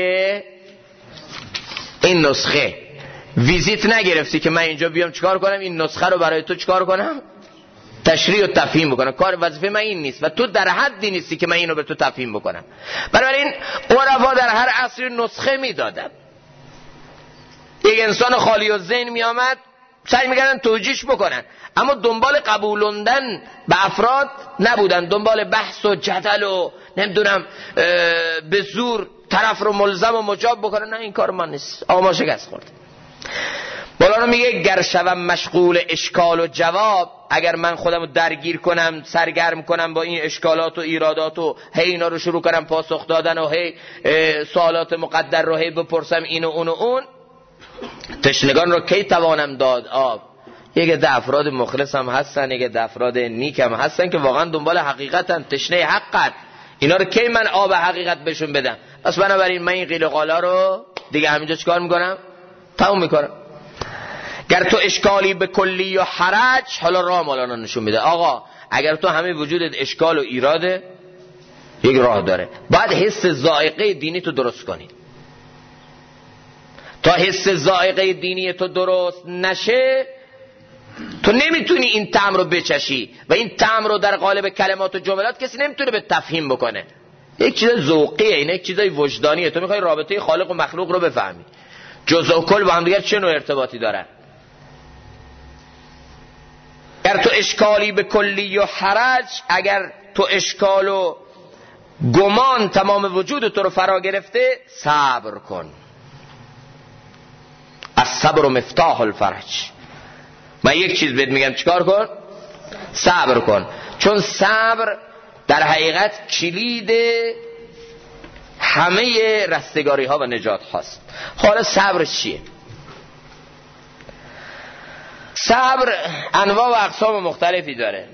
این نسخه، ویزیت نگرفتی که من اینجا بیام چیکار کنم؟ این نسخه رو برای تو چیکار کنم؟ تشریح و تفهیم بکنم. کار وظیفه من این نیست و تو در حدی نیستی که من اینو به تو تفهیم بکنم. بنابراین عرفا در هر عصر نسخه میدادن. یک انسان خالی و ذهن میامد سعی میکردن توجیهش بکنن، اما دنبال قبولوندن به افراد نبودن، دنبال بحث و جدل و نمیدونم به زور طرف رو ملزم و مجاب بکنن. نه این کار من نیست، آقا ما شکست خورد. مولانا میگه گر شوم مشغول اشکال و جواب، اگر من خودم رو درگیر کنم سرگرم کنم با این اشکالات و ایرادات و هی اینا رو شروع کنم پاسخ دادن و هی سوالات مقدر رو هی بپرسم این و اون و اون، تشنگان رو کی توانم داد آب. یک عده افراد مخلص هم هستن، یک عده افراد نیک هم هستن که واقعا دنبال حقیقتن، تشنه حقن، اینا رو کی من آب حقیقت بهشون بدم؟ پس بنابراین من این قیل و قالا رو دیگه همینجا چیکار میکنم؟ تموم میکنم. گر تو اشکالی به کلی و حرج، حالا راه مولانا نشون میده آقا اگر تو همه وجودت اشکال و ایراده، یک راه داره، باید حس ذائقه دینی تو درست کنی. تا حس ذائقه دینی تو درست نشه تو نمیتونی این طعم رو بچشی و این طعم رو در قالب کلمات و جملات کسی نمیتونه به تفهیم بکنه. یک چیز ذوقیه، این یک چیزای وجدانیه. تو میخوای رابطه خالق و مخلوق رو بفهمی، جزء و کل با هم دیگر چه نوع ارتباطی دارن. اگر تو اشکالی به کلی و حرج، اگر تو اشکال و گمان تمام وجود تو رو فرا گرفته، صبر کن. الصبر مفتاح الفرج. من یک چیز بهت میگم چیکار کن؟ صبر کن، چون صبر در حقیقت کلید همه رستگاری ها و نجات هاست. حالا صبر چیه؟ صبر انواع و اقسام مختلفی داره.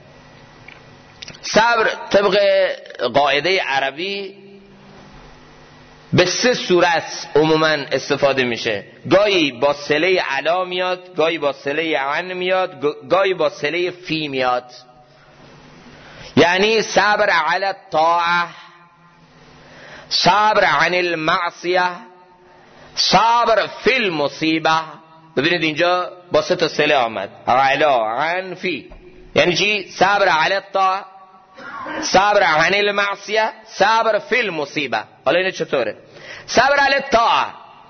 صبر طبق قاعده عربی به سه صورت عموما استفاده میشه. گاهی با صله علا میاد، گاهی با صله عن میاد، گاهی با صله فی میاد. یعنی صبر علی الطاعه صبر عن المعصیه، صبر فی المصیبه. ببینید اینجا با سه تا صله آمد، علا عن فی، یعنی چی؟ صبر علی الطاعه، صبر عن المعصیه، صبر فی المصیبه. حالا اینه چطوره؟ صبر علی الطاعه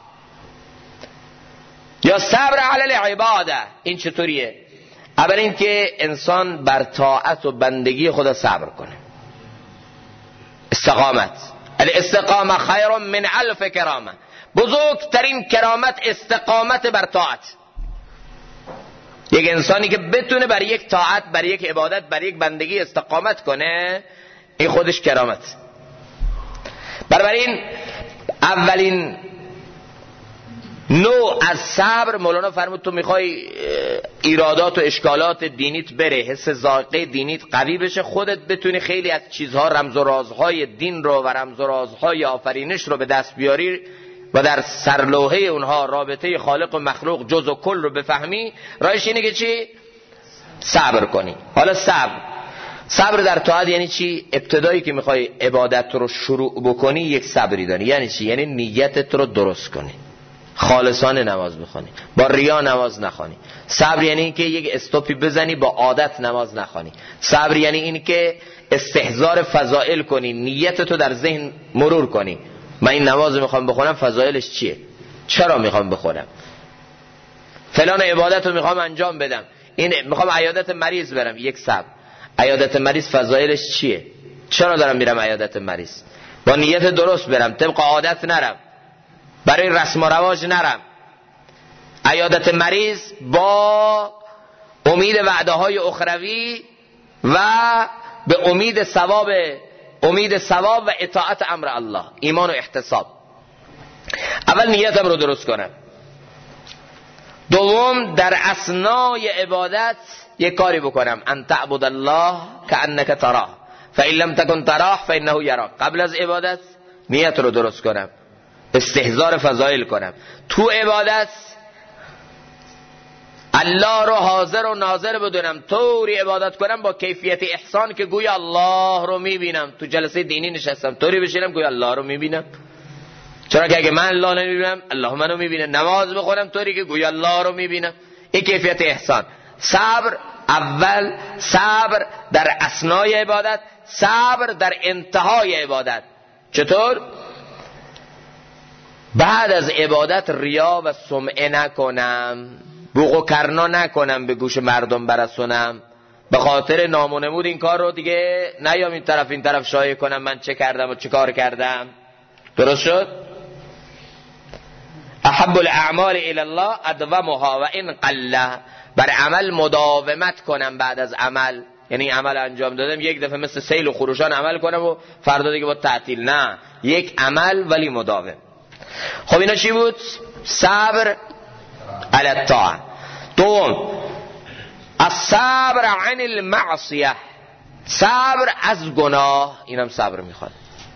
یا صبر علی العباده، این چطوریه؟ اول این که انسان بر طاعت و بندگی خدا صبر کنه، استقامت. الاستقامه خیر من الف کرامه، بزرگترین کرامت استقامت بر طاعت. یک انسانی که بتونه بر یک طاعت، بر یک عبادت، بر یک بندگی استقامت کنه، این خودش کرامت. بنابراین اولین نوع از صبر، مولانا فرمود تو میخوای ایرادات و اشکالات دینیت بره، حس ذائقه دینیت قوی بشه، خودت بتونی خیلی از چیزها، رمز و رازهای دین رو و رمز و رازهای آفرینش رو به دست بیاری و در سرلوحه اونها رابطه خالق و مخلوق جز و کل رو بفهمی، راهش اینه که چی؟ صبر کنی. حالا صبر در طاعت یعنی چی؟ ابتدایی که میخوای عبادت رو شروع بکنی یک صبری داری. یعنی چی؟ یعنی نیتت رو درست کنی، خالصانه نماز بخونی، با ریا نماز نخوانی. صبر یعنی این که یک استوپی بزنی، با عادت نماز نخوانی. صبر یعنی این که استحضار فضائل کنی، نیتتو در ذهن مرور کنی. من این نماز میخوام بخونم، فضائلش چیه؟ چرا میخوام بخونم؟ فلان عبادت رو میخوام انجام بدم، این میخوام عیادت مریض برم، یک صبر. عیادت مریض فضائلش چیه؟ چرا دارم میرم عیادت مریض؟ با نیت درست برم، طبق عادت نرم، برای رسم و رواج نرم. عیادت مریض با امید وعده های اخروی و به امید ثواب و اطاعت امر الله، ایمان و احتساب. اول نیتم رو درست کنم. دوم در اثنای عبادت یک کاری بکنم، ان تعبد الله کانک تراه فان لم تکن تراه فانه یراک. قبل از عبادت نیت رو درست کنم، استحضار فضائل کنم. تو عبادت الله رو حاضر و ناظر بدونم، طوری عبادت کنم با کیفیت احسان که گویا الله رو میبینم. تو جلسه دینی نشستم، طوری بشینم گویا الله رو میبینم. چرا که اگه من الله نمیبینم، الله منو میبینه. نماز بخونم طوری که گویا الله رو میبینم. این کیفیت احسان. صبر اول، صبر در اثنای عبادت، صبر در انتهای عبادت. چطور؟ بعد از عبادت ریا و سمعه نکنم، بوق و کرنا نکنم، به گوش مردم برسونم، به خاطر نام و نمود این کار رو دیگه نیام این طرف شایع کنم من چه کردم و چه کار کردم. درست شد؟ احب الاعمال الی الله ادومها و ان قل، بر عمل مداومت کنم بعد از عمل. یعنی عمل انجام دادم یک دفعه مثل سیل و خروشان عمل کنم و فردا دیگه با تعطیل، نه، یک عمل ولی مداوم. خب اینا چی بود؟ صبر علی الطاعه. دوم الصبر عن المعصیه، صبر از گناه. اینم صبر میخواد.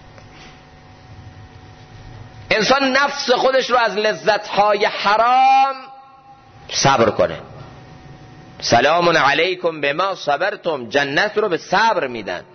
انسان نفس خودش رو از لذت‌های حرام صبر کنه. سلام علیکم بما صبرتم، جنت رو به صبر میدن.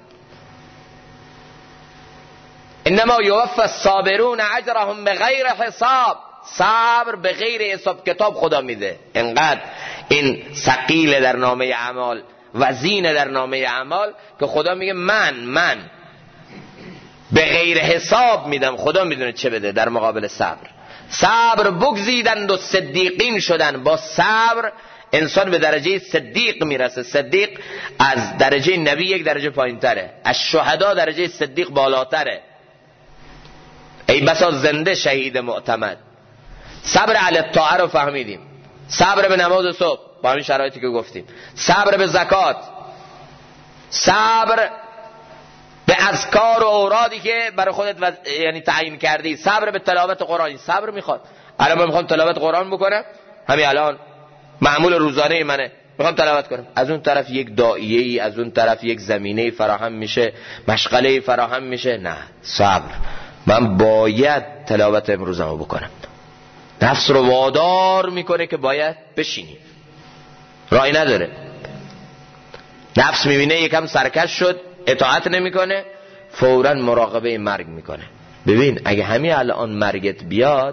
انما یوفی الصابرون اجرهم بغیر حساب، صبر به غیر حساب کتاب خدا میده. انقدر این ثقیل در نامه اعمال، وزین در نامه اعمال که خدا میگه من به غیر حساب میدم. خدا میدونه چه بده در مقابل صبر. صبر بگزیدند و صدیقین شدن. با صبر انسان به درجه صدیق میرسه. صدیق از درجه نبی یک درجه پایین تره، از شهدا درجه صدیق بالاتره. ای بسا زنده شهید معتمد. صبر علی الطاعه رو فهمیدیم. صبر به نماز صبح با همین شرایطی که گفتیم، صبر به زکات، صبر به اذکار و اورادی که برای خودت یعنی تعیین کردی، صبر به تلاوت قرآن. صبر میخواد. الان من میخوام تلاوت قرآن بکنم، همین الان معمول روزانه منه، میخوام تلاوت کنم. از اون طرف یک داعیه‌ای، از اون طرف یک زمینه فراهم میشه، مشغله فراهم میشه. نه، صبر. من باید تلاوت امروزمو بکنم. نفس رو وادار میکنه که باید بشینی، راهی نداره. نفس میبینه یکم سرکش شد، اطاعت نمیکنه، فوراً مراقبه مرگ میکنه. ببین اگه همین الان مرگت بیاد،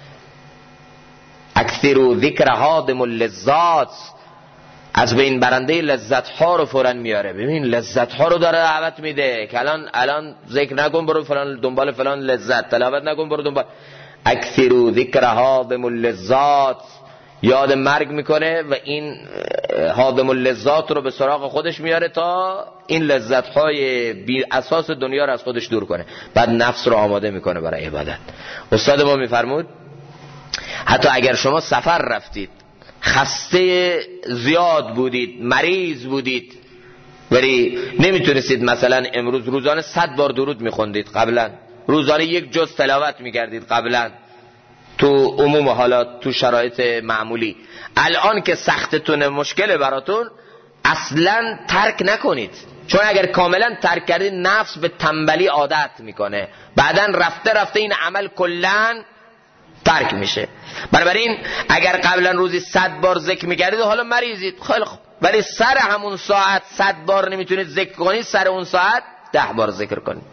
اکثروا ذکر هادم اللذات، از بین برنده لذت ها رو فوراً میاره. ببین لذت ها رو داره دعوت میده که الان ذکر نکن برو فلان دنبال فلان لذت، تلاوت نکن برو دنبال. اکثروا ذکر هادم اللذات، یاد مرگ میکنه و این هادم اللذات رو به سراغ خودش میاره تا این لذت های بی اساس دنیا رو از خودش دور کنه. بعد نفس رو آماده میکنه برای عبادت. استاد ما میفرمود حتی اگر شما سفر رفتید، خسته زیاد بودید، مریض بودید، ولی نمیتونستید مثلا امروز روزانه 100 بار درود میخوندید، قبلا روزانه یک جز تلاوت میکردید، قبلا تو عموم حالات تو شرایط معمولی، الان که سختتون مشکله براتون، اصلا ترک نکنید. چون اگر کاملا ترک کردید نفس به تنبلی عادت میکنه، بعدا رفته این عمل کلن ترک میشه. بنابراین اگر قبلا روزی 100 بار ذکر میکردید و حالا مریضید، خیلی خوب، ولی سر همون ساعت 100 بار نمیتونید ذکر کنید، سر اون ساعت 10 بار ذکر کنید.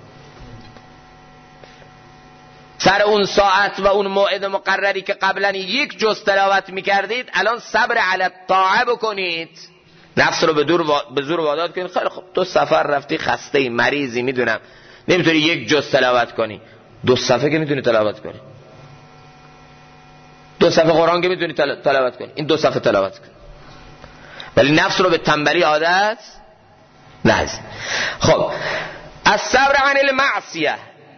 سر اون ساعت و اون موعد مقرری که قبلا یک جز تلاوت میکردید، الان صبر علی الطاعه بکنید، نفس رو به زور واداد کنید. خیلی خوب، تو سفر رفتی، خسته مریضی، میدونم نمیتونی یک جز تلاوت کنی، 2 صفحه که میتونی تلاوت کنی، 2 صفحه قرآن که میتونی تلاوت کنی، این 2 صفحه تلاوت کن. ولی نفس رو به تنبلی عادت نهز. خب الصبر عن المعصیه،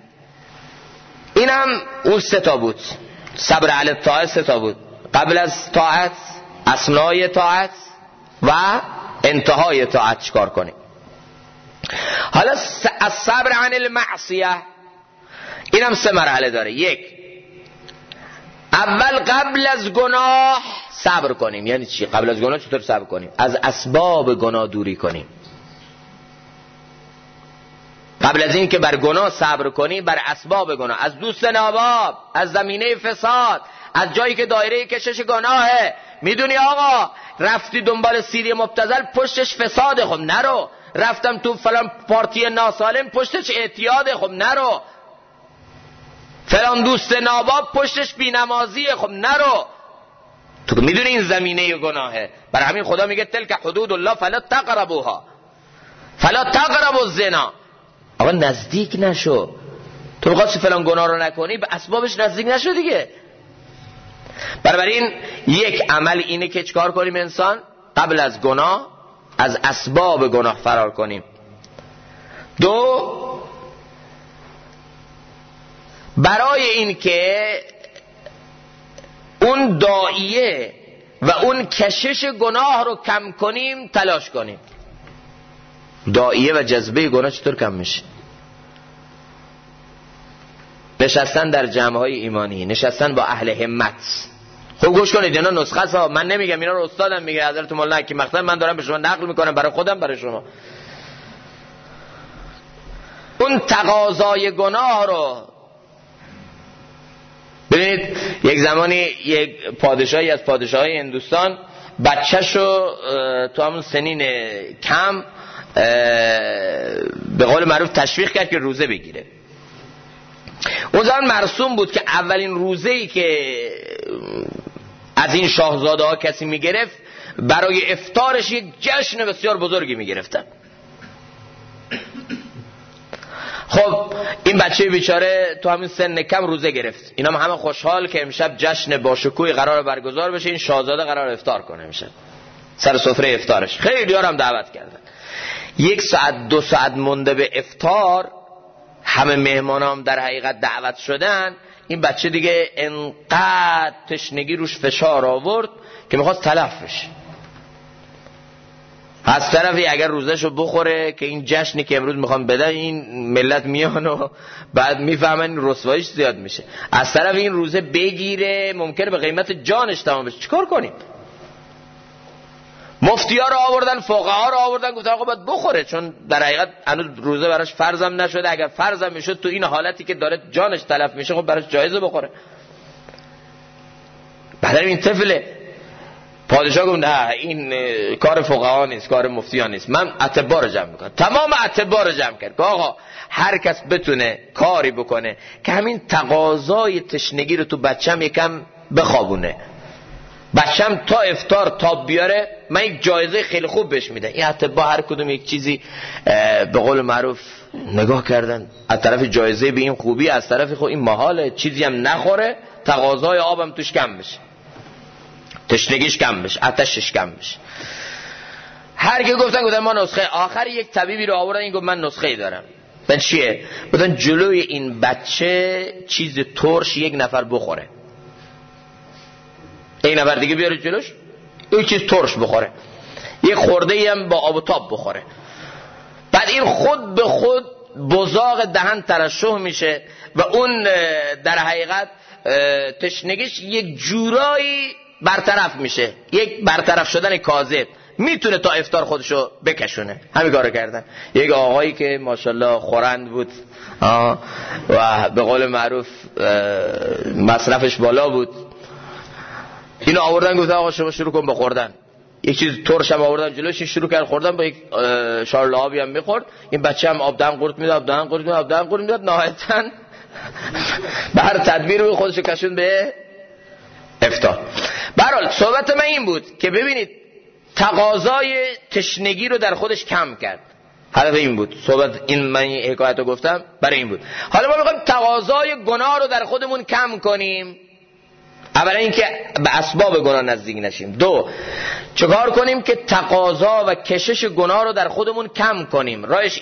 اینم اون 3 تا بود. صبر علی الطاعه 3 تا بود، قبل از طاعت، اثنای طاعت و انتهای طاعت چیکار کنیم. حالا الصبر عن المعصیه اینم 3 مرحله داره. 1، اول قبل از گناه صبر کنیم. یعنی چی قبل از گناه؟ چطور صبر کنیم؟ از اسباب گناه دوری کنیم. قبل از این که بر گناه صبر کنی، بر اسباب گناه، از دوست ناباب، از زمینه فساد، از جایی که دایره کشش گناهه. میدونی آقا رفتی دنبال سیری مبتذل، پشتش فساده، خب نرو. رفتم تو فلان پارتی ناسالم، پشتش اعتیاده، خب نرو. فلان دوست ناباب پشتش بینمازیه، خب نرو. تو میدونی این زمینه گناهه. برای همین خدا میگه تلک حدود الله فلا تقربوها، فلا تقربوا الزنا. آقا نزدیک نشو. تو می‌خواستی فلان گناه رو نکنی، به اسبابش نزدیک نشو دیگه. بنابراین 1 عمل اینه که چیکار کنیم انسان قبل از گناه از اسباب گناه فرار کنیم. 2، برای این که اون داعیه و اون کشش گناه رو کم کنیم تلاش کنیم. داعیه و جذبه گناه چطور کم میشه؟ نشستن در جمع‌های ایمانی، نشستن با اهل همت. خوب گوش کنید، اینا نسخه است، من نمیگم، اینا رو استادم میگه، حضرت مولانا حکیم مختار، من دارم به شما نقل میکنم برای خودم، برای شما. اون تقاضای گناه رو ببینید. یک زمانی یک پادشاهی از پادشاهای هندوستان بچه‌شو تو همون سنین کم به قول معروف تشویق کرد که روزه بگیره. اون زمان مرسوم بود که اولین روزه‌ای که از این شاهزاده ها کسی میگرفت، برای افطارش یک جشن بسیار بزرگی میگرفتن. خب این بچه بیچاره تو همین سن کم روزه گرفت. اینا همه خوشحال که امشب جشن باشکوهی قرار برگزار بشه، این شاهزاده قرار افطار کنه امشب سر سفره افطارش. خیلی هم دعوت کردن. 1 ساعت 2 ساعت مونده به افطار، همه مهمانام در حقیقت دعوت شدن. این بچه دیگه انقدر تشنگی روش فشار آورد که میخواست تلف بشه. از طرفی اگر روزشو بخوره که این جشنی که امروز میخوام بدن، این ملت میان و بعد میفهمن رسواییش زیاد میشه. از طرف این روزه بگیره ممکنه به قیمت جانش تمام بشه. چیکار کنیم؟ مفتی‌ها رو آوردن، فقها رو آوردن، گفتن آقا باید بخوره، چون در حقیقت هنوز روزه براش فرضم نشده. اگر فرضم میشد تو این حالتی که داره جانش تلف میشه، خب براش جایزه بخوره. بعد این طفله پادشاه گفت نه این کار فقها نیست، کار مفتیان نیست، من اتباع رو جمع میکنم. تمام اتباع رو جمع کرد که آقا هر کس بتونه کاری بکنه که همین تقاضای تشنگی رو تو بچم یکم بخوابونه، بچم تا افطار تاب بیاره، من یک جایزه خیلی خوب بهش میدم. این اتباع هر کدوم یک چیزی به قول معروف نگاه کردن، از طرف جایزه به این خوبی، از طرف خود این محاله چیزی هم نخوره، تقاضای آبم توش کم بشه، تشنگیش کم بشه، آتشش کم بشه. هر کی گفتن ما نسخه، آخر یک طبیبی رو آوردن، این گفت من نسخه دارم. من چیه؟ گفتن جلوی این بچه چیز ترش یک نفر بخوره، یک نفر دیگه بیاره جلوش یک چیز ترش بخوره، یک خورده‌ای هم با آب و تاب بخوره. بعد این خود به خود بزاق دهن ترشح میشه و اون در حقیقت تشنگیش یک جورایی برطرف میشه، یک برطرف شدن کاذب، میتونه تا افطار خودشو بکشونه. همین کارو کردن. یک آقایی که ماشاءالله خورند بود و به قول معروف مصرفش بالا بود، اینو آوردن گفتن آقا شما شروع کن به خوردن. یک چیز ترش هم آوردن جلوش، شروع کرد خوردن، با یک شارل آبی هم میخورد. این بچه هم آب دهن قورت میداد، آب دهن قورت میداد، آب دهن قورت میداد، نهایتاً به هر تدبیر روی خودشو کشون به افطار. به هر حال صحبت من این بود که ببینید تقاضای تشنگی رو در خودش کم کرد. هدف این بود صحبت، این من این حکایت رو گفتم برای این بود. حالا ما میخوایم تقاضای گناه رو در خودمون کم کنیم. اولا اینکه به اسباب گناه نزدیک نشیم. دو، چیکار کنیم که تقاضا و کشش گناه رو در خودمون کم کنیم. راهش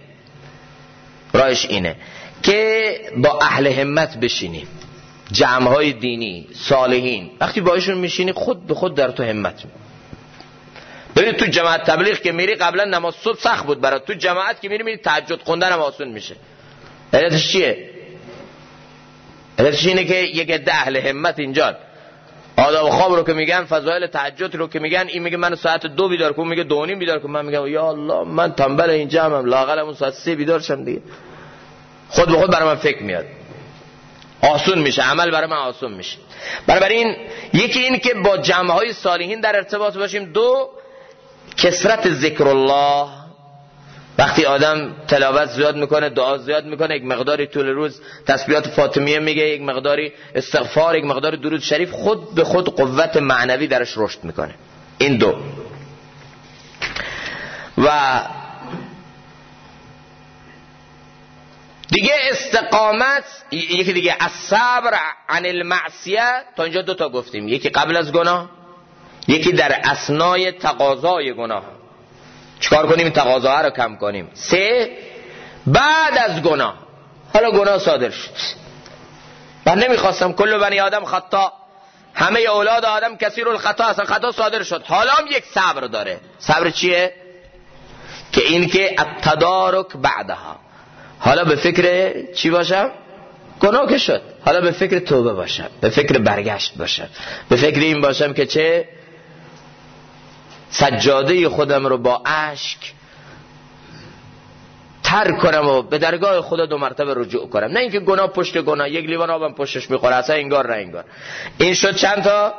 اینه که با اهل همت بشینیم، جمع‌های دینی، صالحین. وقتی با ایشون میشینی خود به خود در تو همت میاد. ببینید تو جماعت تبلیغ که میری قبلا نماز صبح سخت بود برات، تو جماعت که میری تهجد خوندن هم آسون میشه. علتش چیه؟ علتش اینه که یک عده اهل همت اینجا آداب خواب رو که میگن، فضایل تهجد رو که میگن، این میگه من ساعت 2 بیدار کنم، میگه 2:30 بیدار کنم، من میگم یا الله من تنبل اینجا هم لااقل اون ساعت 3 بیدار شم دیگه. خود به خود برای من فکر میاد، آسون میشه، عمل برای من آسون میشه. بنابراین یکی این که با جمع‌های صالحین در ارتباط باشیم. دو، کثرت ذکر الله. وقتی آدم تلاوت زیاد میکنه، دعا زیاد میکنه، یک مقداری طول روز تسبیحات فاطمیه میگه، یک مقداری استغفار، یک مقداری درود شریف، خود به خود قوت معنوی درش رشد میکنه. این دو. و دیگه استقامت، یکی دیگه الصبر عن المعصیه. تا اینجا دو تا گفتیم، یکی قبل از گناه، یکی در اثنای تقاضای گناه. چیکار کنیم تقاضا رو کم کنیم. سه، بعد از گناه. حالا گناه صادر شد، من نمیخواستم، کل بنی آدم خطا، همه اولاد آدم کثیر الخطا، اصلا خطا صادر شد. حالا هم یک صبر داره. صبر چیه؟ که این که التدارک بعدها. حالا به فکر چی باشم؟ گناه که شد، حالا به فکر توبه باشم، به فکر برگشت باشم، به فکر این باشم که چه سجاده خودم رو با اشک ترک کنم و به درگاه خدا 2 مرتبه رجوع کنم. نه اینکه گناه پشت گناه، یک لیوان آبم پشتش میخوره، اصلا انگار نه انگار. این شد چند تا؟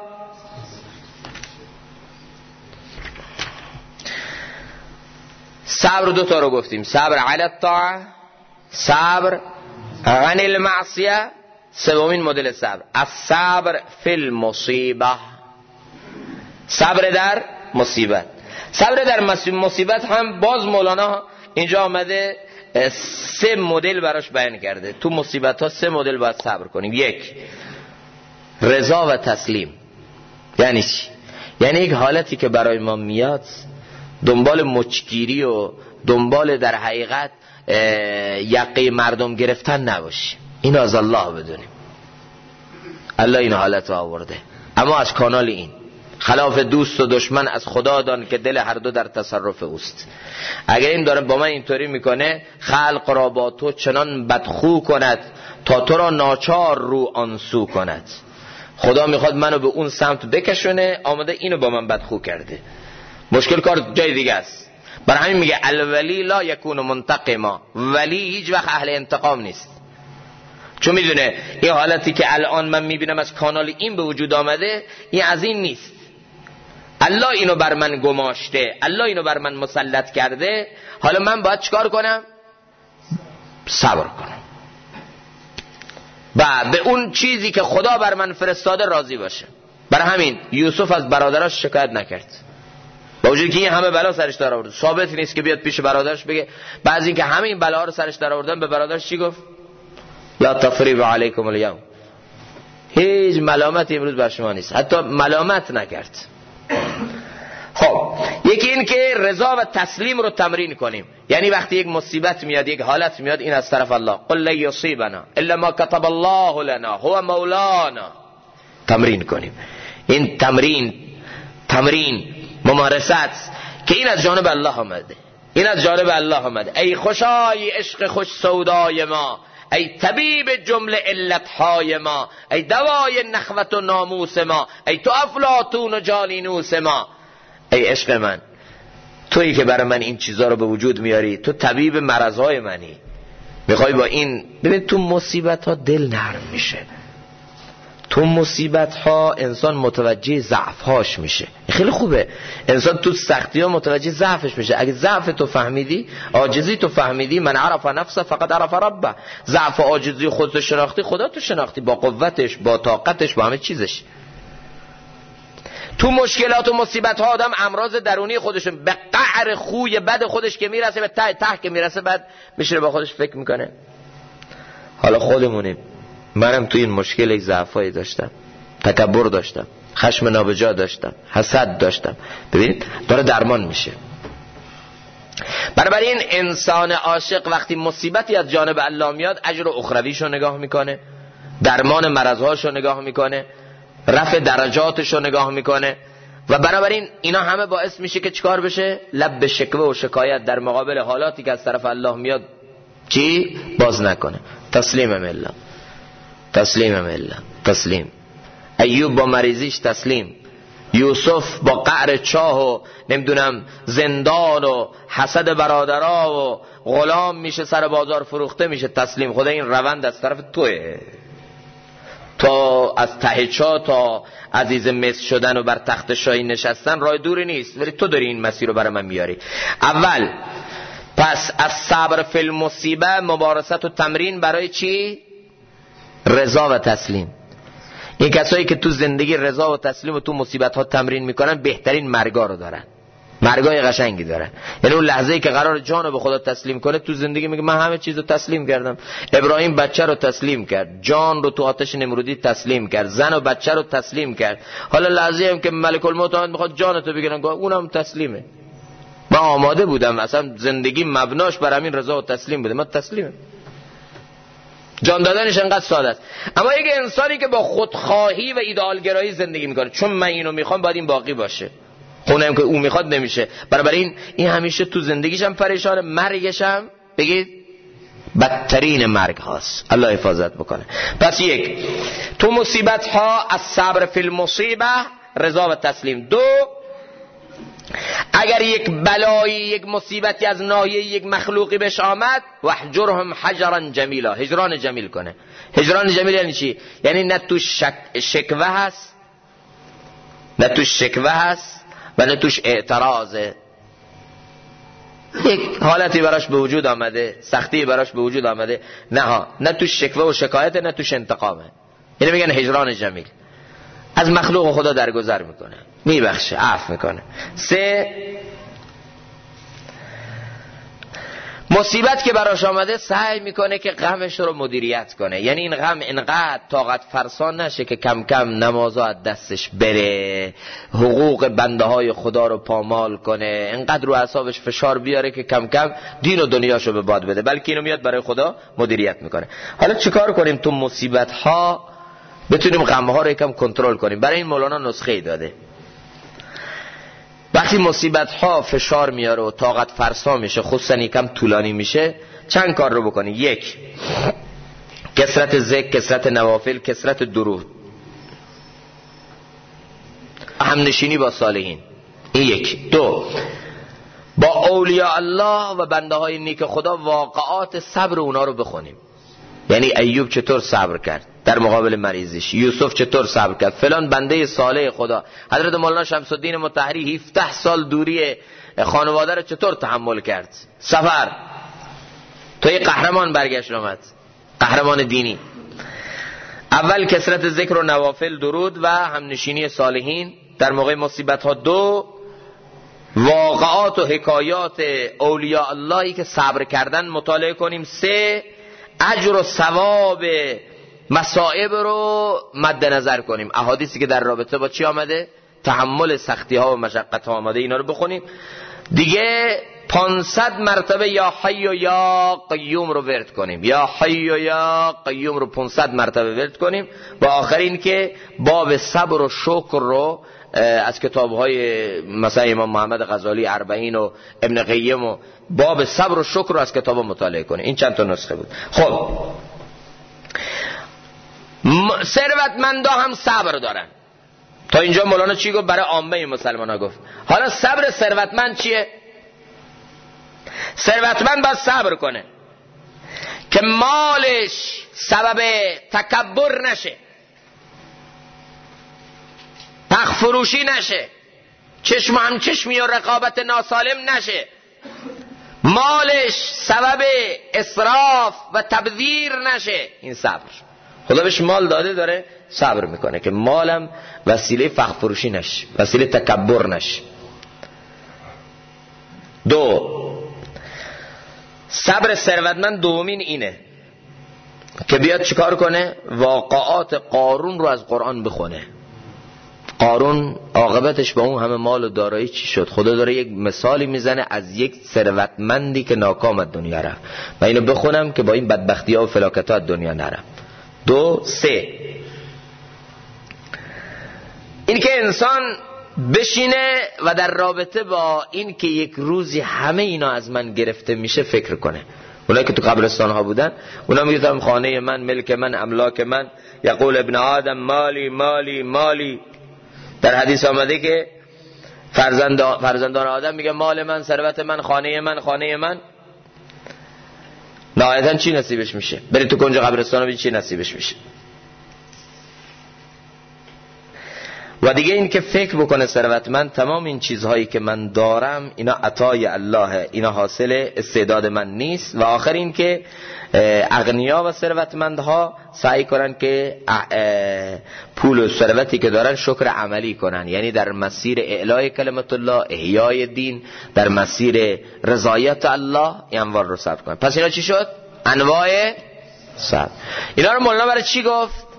صبر 2 تا رو گفتیم، صبر علی الطاعه، صبر عن المعصیه. سومین مدل صبر الصبر فی المصیبه، صبر در مصیبت. صبر در مصیبت هم باز مولانا اینجا آمده 3 مدل براش بیان کرده. تو مصیبت ها 3 مدل باید صبر کنیم. 1، رضا و تسلیم. یعنی چی؟ یعنی یک حالتی که برای ما میاد دنبال مچگیری و دنبال در حقیقت یقه مردم گرفتن نباشیم، این از الله بدونیم الله این حالت رو آورده، اما از کانال این خلاف دوست و دشمن از خدا دان که دل هر دو در تصرف اوست. اگر این داره با من اینطوری میکنه، خلق را با تو چنان بدخو کند تا تو را ناچار رو آنسو کند. خدا میخواد منو به اون سمت بکشونه، آمده اینو با من بدخو کرده. مشکل کار جای دیگه است. برای همین میگه الولی لا یکون منتقما، ولی هیچ وقت اهل انتقام نیست، چون میدونه این حالتی که الان من میبینم از کانال این به وجود آمده، این از این نیست. الله اینو بر من گماشته، الله اینو بر من مسلط کرده، حالا من باید چیکار کنم؟ صبر کنم و به اون چیزی که خدا بر من فرستاده راضی باشه. برای همین یوسف از برادرش شکایت نکرد، با وجودی که این همه بلا سرش در آورد. ثابت نیست که بیاد پیش برادرش بگه بعضی این که همه این بلاها رو سرش در آوردن، به برادرش چی گفت؟ لا تثریب علیکم الیوم، هیچ ملامتی امروز بر شما نیست. حتی ملامت نکرد. خب یکی این که رضا و تسلیم رو تمرین کنیم، یعنی وقتی یک مصیبت میاد، یک حالت میاد، این از طرف الله، قل لا یصیبنا الا ما كتب الله لنا هو مولانا، تمرین کنیم. این تمرین ممارست که این از جانب الله آمده، این از جانب الله آمده. ای خوشای عشق خوش سودای ما، ای طبیب جمله علتهای ما، ای دوای نخوت و ناموس ما، ای تو افلاطون و جالینوس ما. ای عشق من، تویی که برای من این چیزا رو به وجود میاری، تو طبیب مرضهای منی. میخوای با این، ببین تو مصیبت ها دل نرم میشه، تو مصیبت ها انسان متوجه ضعف هاش میشه. خیلی خوبه انسان تو سختی ها متوجه ضعفش میشه. اگه ضعف تو فهمیدی، عاجزی تو فهمیدی، من عرف نفسه فقط عرف ربه، ضعف و عاجزی خودت رو شناختی، خدا تو شناختی، با قوتش، با طاقتش، با همه چیزش. تو مشکلات و مصیبت ها آدم امراض درونی خودشون به قعر خوی بد خودش که میرسه، به ته که میرسه، بعد میشه با خودش فکر میکنه حالا خودمونیم. منم تو این مشکل یک ضعفایی داشتم، تکبر داشتم، خشم نابجا داشتم، حسد داشتم. ببینید داره درمان میشه. بنابراین انسان عاشق وقتی مصیبتی از جانب الله میاد، اجر اخرویشو نگاه میکنه، درمان مرضهاشو نگاه میکنه، رفع درجاتشو نگاه میکنه و بنابراین اینا همه باعث میشه که چیکار بشه؟ لب به شکوه و شکایت در مقابل حالاتی که از طرف الله میاد چی؟ باز نکنه. تسلیم الله، تسلیم الله، تسلیم. ایوب با مریضیش تسلیم، یوسف با قعر چاه و نمیدونم زندان و حسد برادرها و غلام میشه، سر بازار فروخته میشه، تسلیم. خدا این روند از طرف توه، تا از ته چاه تا عزیز مصر شدن و بر تخت شاهی نشستن راه دوری نیست، ولی تو داری این مسیر رو برای من میاری. اول پس از صبر فی المصیبه، مبارست و تمرین برای چی؟ رضا و تسلیم. این کسایی که تو زندگی رضا و تسلیم و تو مصیبت ها تمرین میکنن بهترین مرگا رو دارن، مرگای قشنگی دارن. یعنی اون لحظه‌ای که قرار جان رو به خدا تسلیم کنه، تو زندگی میگه من همه چیز رو تسلیم کردم. ابراهیم بچه رو تسلیم کرد، جان رو تو آتش نمرودی تسلیم کرد، زن و بچه رو تسلیم کرد. حالا لحظه‌ای هم که ملک الموت اومد میخواد جانتو بگیرن، اونم تسلیمه. من آماده بودم، اصلا زندگی مبناش بر همین رضا و تسلیم بوده، من تسلیمم. جان دادنش انقدر ساده است. اما یک انسانی که با خودخواهی و ایدئالگرایی زندگی میکنه، چون من اینو میخوام باید این باقی باشه، خونم که او میخواد نمیشه، برای این همیشه تو زندگیش هم پریشانه، مرگش هم بگید بدترین مرگ هاست. الله حفاظت بکنه. پس یک، تو مصیبت ها از صبر فی المصیبه، رضا و تسلیم. دو، اگر یک بلایی، یک مصیبتی از ناحیه یک مخلوقی بهش آمد، واهجرهم حجرا جمیلا، هجران جمیل کنه. هجران جمیل یعنی چی؟ یعنی نه توش شکوه هست، نه توش شکوه هست و نه توش اعتراضه. یک حالتی براش به وجود آمده، سختی براش به وجود آمده، نه توش شکوه و شکایت، نه توش انتقامه. یعنی میگن هجران جمیل. از مخلوق خدا درگذر میکنه، میبخشه، عفو میکنه. سه، مصیبت که براش آمده سعی میکنه که غمش رو مدیریت کنه. یعنی این غم اینقدر طاقت فرسان نشه که کم کم نمازها از دستش بره، حقوق بنده های خدا رو پامال کنه، اینقدر رو اعصابش فشار بیاره که کم کم دین و دنیاشو به باد بده، بلکه اینو میاد برای خدا مدیریت میکنه. حالا چیکار کنیم تو مصیبت ها بتونیم غم ها رو یکم کنترل کنیم؟ برای این مولانا نسخه داده. وقتی مصیبت ها فشار میاره و طاقت فرسا میشه، خصوصا یکم طولانی میشه، چند کار رو بکنی. یک، کثرت ذکر، کثرت نوافل، کثرت درود، همنشینی با صالحین. این یک. دو، با اولیاء الله و بنده های نیک خدا واقعات صبر اونا رو بخونیم. یعنی ایوب چطور صبر کرد، در مقابل مریضیش. یوسف چطور صبر کرد؟ فلان بنده صالح خدا حضرت مولانا شمس الدین مطهری 17 سال دوری خانواده رو چطور تحمل کرد؟ سفر تو یه قهرمان برگشت اومد، قهرمان دینی. اول کثرت ذکر و نوافل، درود و همنشینی صالحین در موقع مصیبت ها. 2 واقعات و حکایات اولیاء اللهی که صبر کردن مطالعه کنیم. 3 اجر و ثواب مصائب رو مد نظر کنیم. احادیثی که در رابطه با چی آمده؟ تحمل سختی ها و مشقت ها آمده، اینا رو بخونیم دیگه. 500 مرتبه یا حی و یا قیوم رو ورد کنیم، یا حی و یا قیوم رو 500 مرتبه ورد کنیم. و آخر این که باب صبر و شکر رو از کتاب‌های مثلا امام محمد غزالی 40 و ابن قیم و باب صبر و شکر رو از کتابا مطالعه کنیم. این چند تا نسخه بود. خب ثروتمندا هم صبر دارن. تا اینجا مولانا چی گفت؟ برای عامه مسلمان‌ها گفت. حالا صبر ثروتمند چیه؟ ثروتمند باید صبر کنه که مالش سبب تکبر نشه، حق فروشی نشه، چشم هم چشمی و رقابت ناسالم نشه، مالش سبب اسراف و تبذیر نشه. این صبر. خدا بهش مال داده، داره صبر میکنه که مالم وسیله فخر فروشی نشه، وسیله تکبر نشه. 2 صبر ثروتمند دومین اینه که بیاد چیکار کنه؟ واقعات قارون رو از قرآن بخونه. قارون عاقبتش با اون همه مال و دارایی چی شد؟ خدا داره یک مثالی میزنه از یک ثروتمندی که ناکام از دنیا رفت. و اینو بخونم که با این بدبختی ها و فلاکت ها از دنیا نرم. 2 3 این که انسان بشینه و در رابطه با این که یک روزی همه اینا از من گرفته میشه فکر کنه. اونایی که تو قبرستان ها بودن اونا میگفتن خانه من، ملک من، املاک من. یقول ابن آدم مالی مالی مالی. در حدیث آمده که فرزندان آدم میگه مال من، ثروت من، خانه من، خانه من. نهایتاً چی نصیبش میشه؟ بری تو کنج قبرستان و ببین چی نصیبش میشه. و دیگه این که فکر بکنه ثروتمند تمام این چیزهایی که من دارم اینا عطای الله، اینا حاصل استعداد من نیست. و آخر این که اغنیا و ثروتمندها سعی کنن که پول و ثروتی که دارن شکر عملی کنن، یعنی در مسیر اعلای کلمت الله، احیای دین، در مسیر رضایت الله این انواع رو صبر کنن. پس اینا چی شد؟ انواع صبر. اینا رو مولانا برای چی گفت؟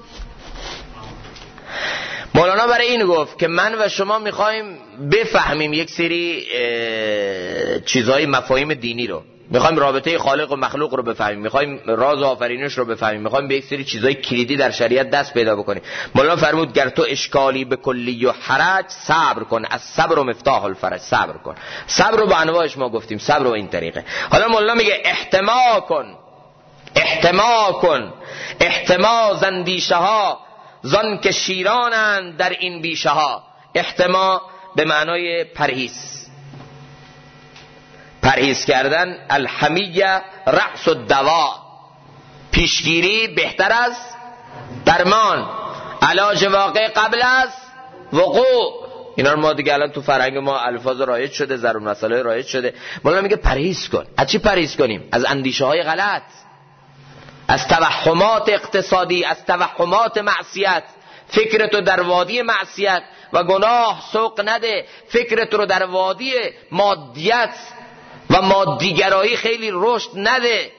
مولانا برای این گفت که من و شما میخوایم بفهمیم یک سری چیزهای مفاهیم دینی رو، میخوایم رابطه خالق و مخلوق رو بفهمیم، میخوایم راز آفرینش رو بفهمیم، میخوایم به یک سری چیزهای کلیدی در شریعت دست پیدا بکنیم. مولانا فرمود گر تو اشکالی به کلی و حرج صبر کن، از صبر و مفتاح الفرج. صبر کن. صبر رو با انواعش ما گفتیم، صبر رو این طریقه. حالا مولانا میگه احتما کن، احتما کن، احتما زندیشه ها زن که شیرانند در این بیشه ها. احتما به معنای پرهیز، پرهیز کردن. الحمیه رأس الدوا، پیشگیری بهتر از درمان. علاج واقع قبل از وقوع. اینا رو ما دیگه الان تو فرهنگ ما الفاظ رایج شده، ضرور مسائل رایج شده. مولانا میگه پرهیز کن. از چی پرهیز کنیم؟ از اندیشه های غلط، از توهمات اقتصادی، از توهمات معصیت. فکرتو در وادی معصیت و گناه سوق نده، فکرت رو در وادی مادیت و مادیگرایی خیلی رشد نده.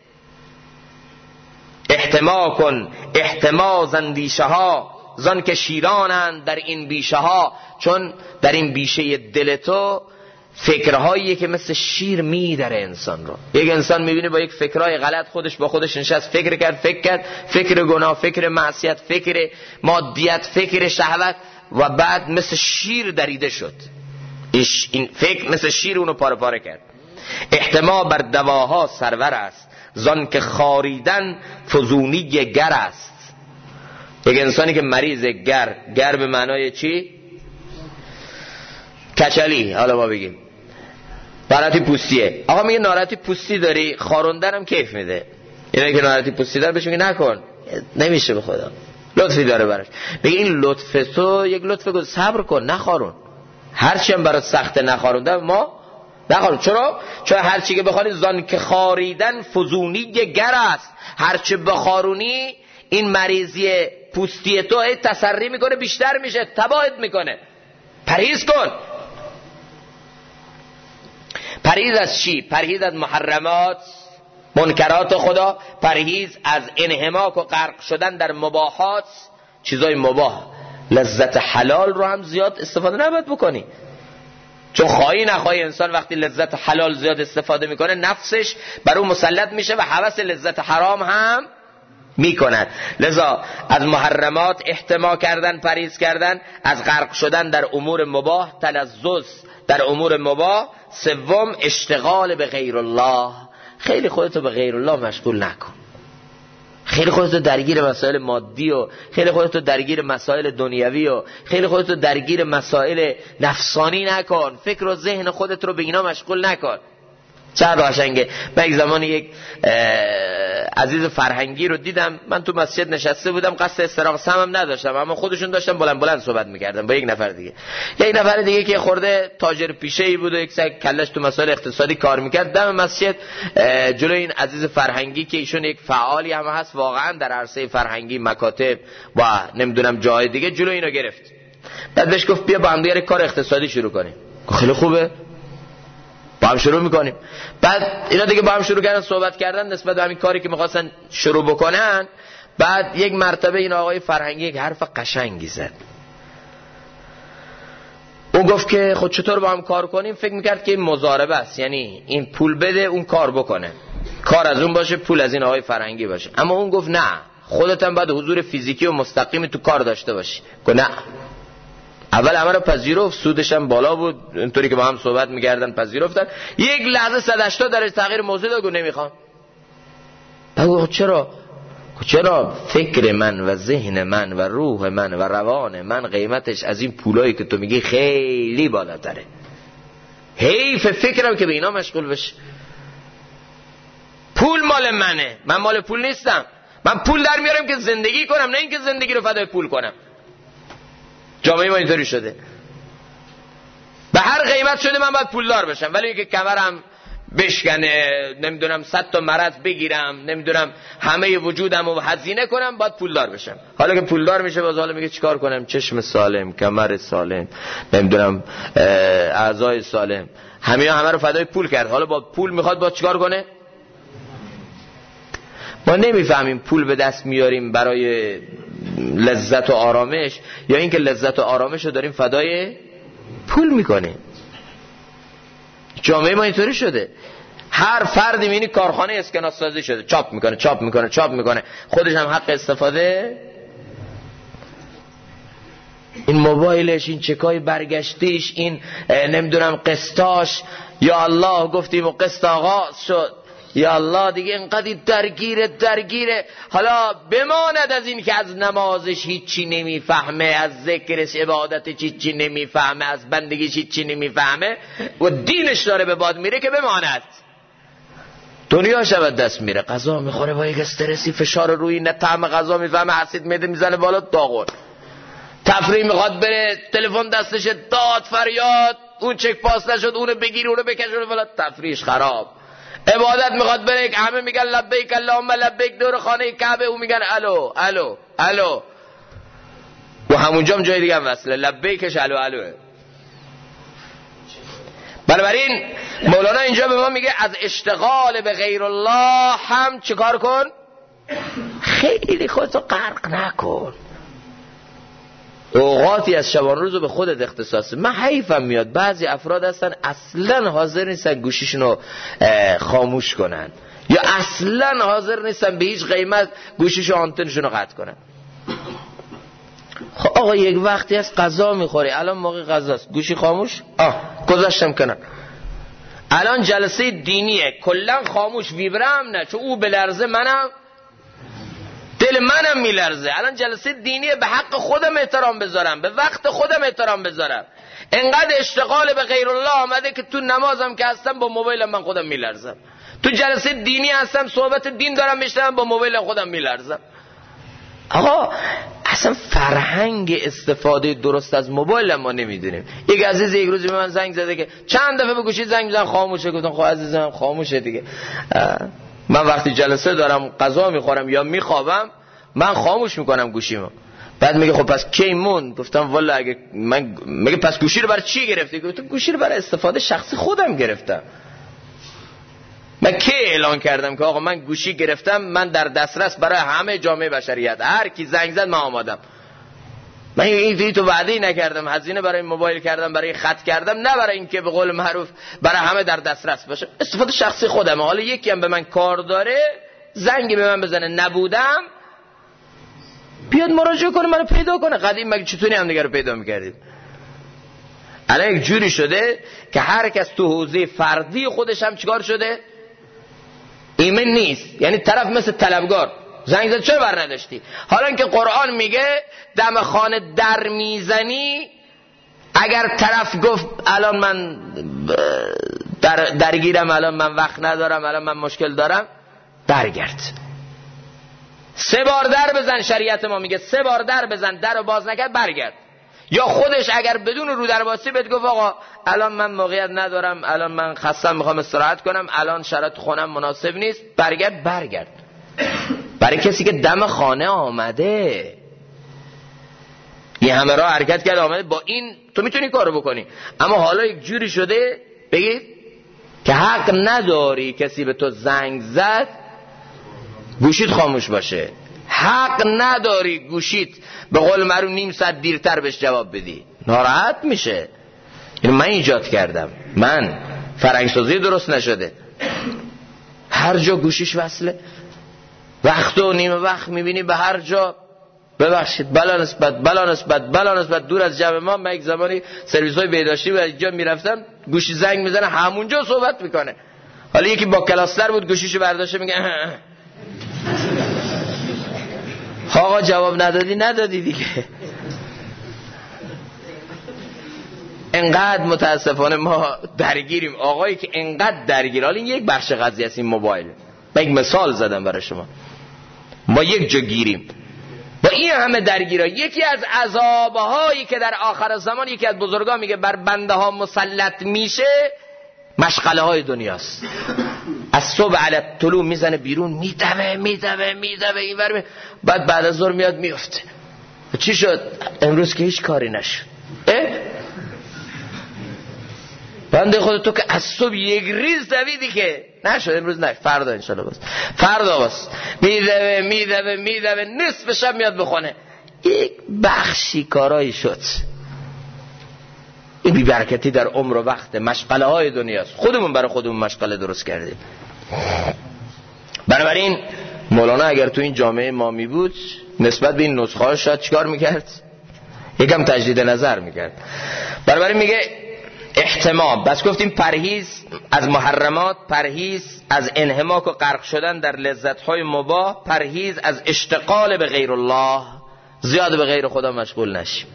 احتما کن، احتما زندیشه ها زن که شیرانند در این بیشه ها. چون در این بیشه دل تو فکرهایی که مثل شیر میدره انسان رو. یک انسان میبینی با یک فکرهای غلط خودش با خودش نشست فکر کرد، فکر گناه، فکر معصیت، فکر مادیت، فکر شهوت و بعد مثل شیر دریده شد. این فکر مثل شیر اونو پاره پاره کرد. احتما بر دواها سرور است، زان که خاریدن فزونی گر است. یک انسانی که مریض، گر به معنای چی؟ کچلی. حالا ما بگیم ناراحتی پوستیه. آقا میگه ناراحتی پوستی داری، خاروندن هم کیف میده. اینه که ناراحتی پوستی داره بهش میگه نکن، نمیشه به خدا لطفی داره براش. بگه این لطف تو یک لطف، صبر کن نخارون، هرچی هم برات سخته نخاروندن ما نخارون. چرا؟ چون هرچی که بخوانی زان که خاریدن فزونی گر است، هرچی بخارونی این مریضی پوستی تو تسری میکنه، بیشتر میشه، تباهت میکنه. پرهیز کن. پرهیز از چی؟ پرهیز از محرمات، منکرات خدا، پرهیز از انهماک و غرق شدن در مباحات، چیزای مباح. لذت حلال رو هم زیاد استفاده نباید بکنی، چون خواهی نخواهی انسان وقتی لذت حلال زیاد استفاده میکنه نفسش بر اون مسلط میشه و هوس لذت حرام هم میکند. لذا از محرمات احتما کردن، پرهیز کردن، از غرق شدن در امور مباح، تلذذ در امور مباح. سوم اشتغال به غیر الله، خیلی خودتو به غیر الله مشغول نکن، خیلی خودتو درگیر مسائل مادی و خیلی خودتو درگیر مسائل دنیوی و خیلی خودتو درگیر مسائل نفسانی نکن، فکر و ذهن خودت رو به اینا مشغول نکن. چقدر قشنگه. من یک زمان یک عزیز فرهنگی رو دیدم، من تو مسجد نشسته بودم، قصد استراحت هم نداشتم، اما خودشون داشتن بلند بلند صحبت میکردن با یک نفر دیگه که خورده تاجر پیشه‌ای بود و یک سگ کلش تو مسائل اقتصادی کار میکرد. دم مسجد جلوی این عزیز فرهنگی که ایشون یک فعالی هم هست واقعا در عرصه فرهنگی، مکاتب و نمیدونم جای دیگه، جلوی اینو گرفت. بعد بهش گفت بیا با هم دیگه کار اقتصادی شروع کنیم. خیلی خوبه، با هم شروع میکنیم. بعد اینا دیگه با هم شروع کردن صحبت کردن نسبت به همین کاری که میخواستن شروع بکنن. بعد یک مرتبه این آقای فرهنگی یک حرف قشنگی زد. اون گفت که خود چطور با هم کار کنیم؟ فکر میکرد که این مضاربه است، یعنی این پول بده اون کار بکنه، کار از اون باشه پول از این آقای فرهنگی باشه. اما اون گفت نه، خودت هم باید حضور فیزیکی و مستقیمی تو کار داشته باشی. گفت نه، اول همه رو پذیرفت، سودش هم بالا بود، اینطوری که با هم صحبت می‌کردن پذیرفتن. یک لحظه 180 درجه تغییر موضوع داد، گفت نمیخوام. بگو چرا فکر من و ذهن من و روح من و روان من قیمتش از این پولایی که تو میگی خیلی بالاتره. حیف فکرم که به اینا مشغول بشه. پول مال منه، من مال پول نیستم. من پول در میارم که زندگی کنم، نه اینکه زندگی رو فدای پول کنم. جامعه ما اینطوری شده، به هر قیمت شده من باید پولدار بشم، ولی که کمرم بشکنه، نمیدونم 100 تا مرض بگیرم، نمیدونم همه وجودم رو هزینه کنم، باید پولدار بشم. حالا که پولدار میشه باز حالا میگه چیکار کنم؟ چشم سالم، کمر سالم، نمیدونم اعضای سالم، همه رو فدای پول کرد. حالا با پول میخواد با چیکار کنه؟ ما نمیفهمیم پول به دست میاریم برای لذت و آرامش، یا اینکه لذت و آرامش رو داریم فدای پول میکنیم. جامعه ما اینطوری شده، هر فردی میبینی کارخانه اسکناس سازی شده، چاپ میکنه، خودش هم حق استفاده، این موبایلش، این چکای برگشتیش، این نمیدونم قسطاش، یا الله گفتیم و قسط آغاز شد، یا الله دیگه اینقدر درگیره. حالا بماند از این که از نمازش هیچی نمیفهمه، از ذکرش عبادتش هیچی نمیفهمه، از بندگیش هیچی نمیفهمه و دینش داره به باد میره، که بماند دنیا شود دست میره، غذا میخوره با یک استرسی، فشار روی، نه طعم غذا میفهمه، حسید میده میزنه بالا، داغون. تفریح میخواد بره، تلفن دستش، داد فریاد، اون چک پاس نشد، اونو بگیر اونو بکش، اونو تفریحش خراب. عبادت میخواد بره، همه میگن لبیک اللهم لبیک، دور خانه کعبه، اون میگن الو الو الو، و همونجا هم جای دیگه هم وصله، لبیکش الو الوه. بنابراین مولانا اینجا به ما میگه از اشتغال به غیر الله هم چیکار کن؟ خیلی خودتو غرق نکن. اوقاتی از شبان روزو به خودت اختصاص. من حیفم میاد بعضی افراد هستن اصلا حاضر نیستن گوشیشونو خاموش کنن، یا اصلا حاضر نیستن به هیچ قیمت گوشیشو آنتنشونو قطع کنن. خب آقا یک وقتی از غذا میخوری، الان موقع غذاست، گوشی خاموش، گذاشتم کنن. الان جلسه دینیه، کلا خاموش، ویبرم نه، چون او بلرزه منم دل منم میلرزه. الان جلسه دینیه، به حق خودم احترام بذارم، به وقت خودم احترام بذارم. انقدر اشتغال به غیر الله آمده که تو نمازم که هستم با موبایلم من خودم میلرزم، تو جلسه دینی هستم صحبت دین دارم میشنوم با موبایل خودم میلرزم. آقا اصلا فرهنگ استفاده درست از موبایل ما نمیدونیم. یک عزیز یک روزی به من زنگ زده که چند دفعه به گوشی زنگ میزنم خاموشه. گفتم خب عزیزم خاموشه دیگه. من وقتی جلسه دارم غذا میخورم یا میخوابم من خاموش میکنم گوشیمو. بعد میگه خب پس کی مون؟ گفتم والا اگه من میگه پس گوشی رو برای چی گرفتی؟ گفتم گوشی رو برای استفاده شخصی خودم گرفتم. من کی اعلان کردم که آقا من گوشی گرفتم، من در دسترس برای همه جامعه بشریت، هر کی زنگ زد من آمادم. من اینجوری تو وعده نکردم، هزینه برای موبایل کردم، برای خط کردم، نه برای اینکه به قول معروف برای همه در دسترس باشه، استفاده شخصی خودم. حالا یکی هم به من کار داره زنگی به من بزنه نبودم بیاد مراجعه کنه منو پیدا کنه. قدیم مگه چطوری هم دیگه رو پیدا می‌کردید؟ الان یک جوری شده که هر کس تو حوزه فردی خودش هم چیکار شده؟ ایمن نیست. یعنی طرف مثل طلبگار زنگ زد چرا بر نداشتی؟ حالا که قرآن میگه دم خانه در میزنی، اگر طرف گفت الان من درگیرم، الان من وقت ندارم، الان من مشکل دارم، برگرد 3 بار در بزن. شریعت ما میگه 3 بار در بزن، در رو باز نکرد برگرد. یا خودش اگر بدون رو در باسی بهت گفت آقا الان من موقعیت ندارم، الان من خستم میخوام استراحت کنم، الان شرایط خونم مناسب نیست، برگرد. برای کسی که دم خانه آمده، این همه راه حرکت کرد آمده، با این تو میتونی کارو بکنی. اما حالا یک جوری شده بگید که حق نداری کسی به تو زنگ زد گوشیت خاموش باشه، حق نداری گوشیت به قول معروف نیم ساعت دیرتر بهش جواب بدی، ناراحت میشه. اینو من ایجاد کردم، من فرهنگسازی درست نشده. هر جا گوشیش وصله، وقت و نیمه وقت میبینی به هر جا. ببخشید بلا نسبت دور از جمع ما. من یک زمانی سرویس های بهداشتی و اینجا میرفتم گوشی زنگ میزنه همونجا صحبت میکنه. حالا یکی با کلاستر بود گوشیشو برداشته میگه آقا جواب ندادی دیگه. انقدر متاسفانه ما درگیریم. آقایی که انقدر درگیر، حالا این یک بخش قضیه است، این موبایل. من یک مثال زدم برای شما. ما یک جا گیریم با این همه درگیرها. یکی از عذابهایی که در آخر زمان یکی از بزرگان میگه بر بنده ها مسلط میشه مشغله های دنیاست. از صبح علی طلوع میزنه بیرون، میدوه این ور، بعد از ظهر میاد میفته. چی شد؟ امروز که هیچ کاری نشد. بنده خود تو که از صبح یک ریز دویدی که نشد، امروز نه، فردا انشالله فردا باز میدوه نصف شب میاد بخونه. یک بخشی کارایی شد. این بی‌برکتی در عمر و وقت، مشغله های دنیاست. خودمون برای خودمون مشغله درست کردیم. بنابراین مولانا اگر تو این جامعه ما می بود نسبت به این نسخه ها شاید چیکار میکرد؟ یکم تجدید نظر میکرد. بنابراین میگه احتمام. بس گفتیم پرهیز از محرمات، پرهیز از انهماک و غرق شدن در لذت‌های مباح، پرهیز از اشتغال به غیر الله، زیاد به غیر خدا مشغول نشیم.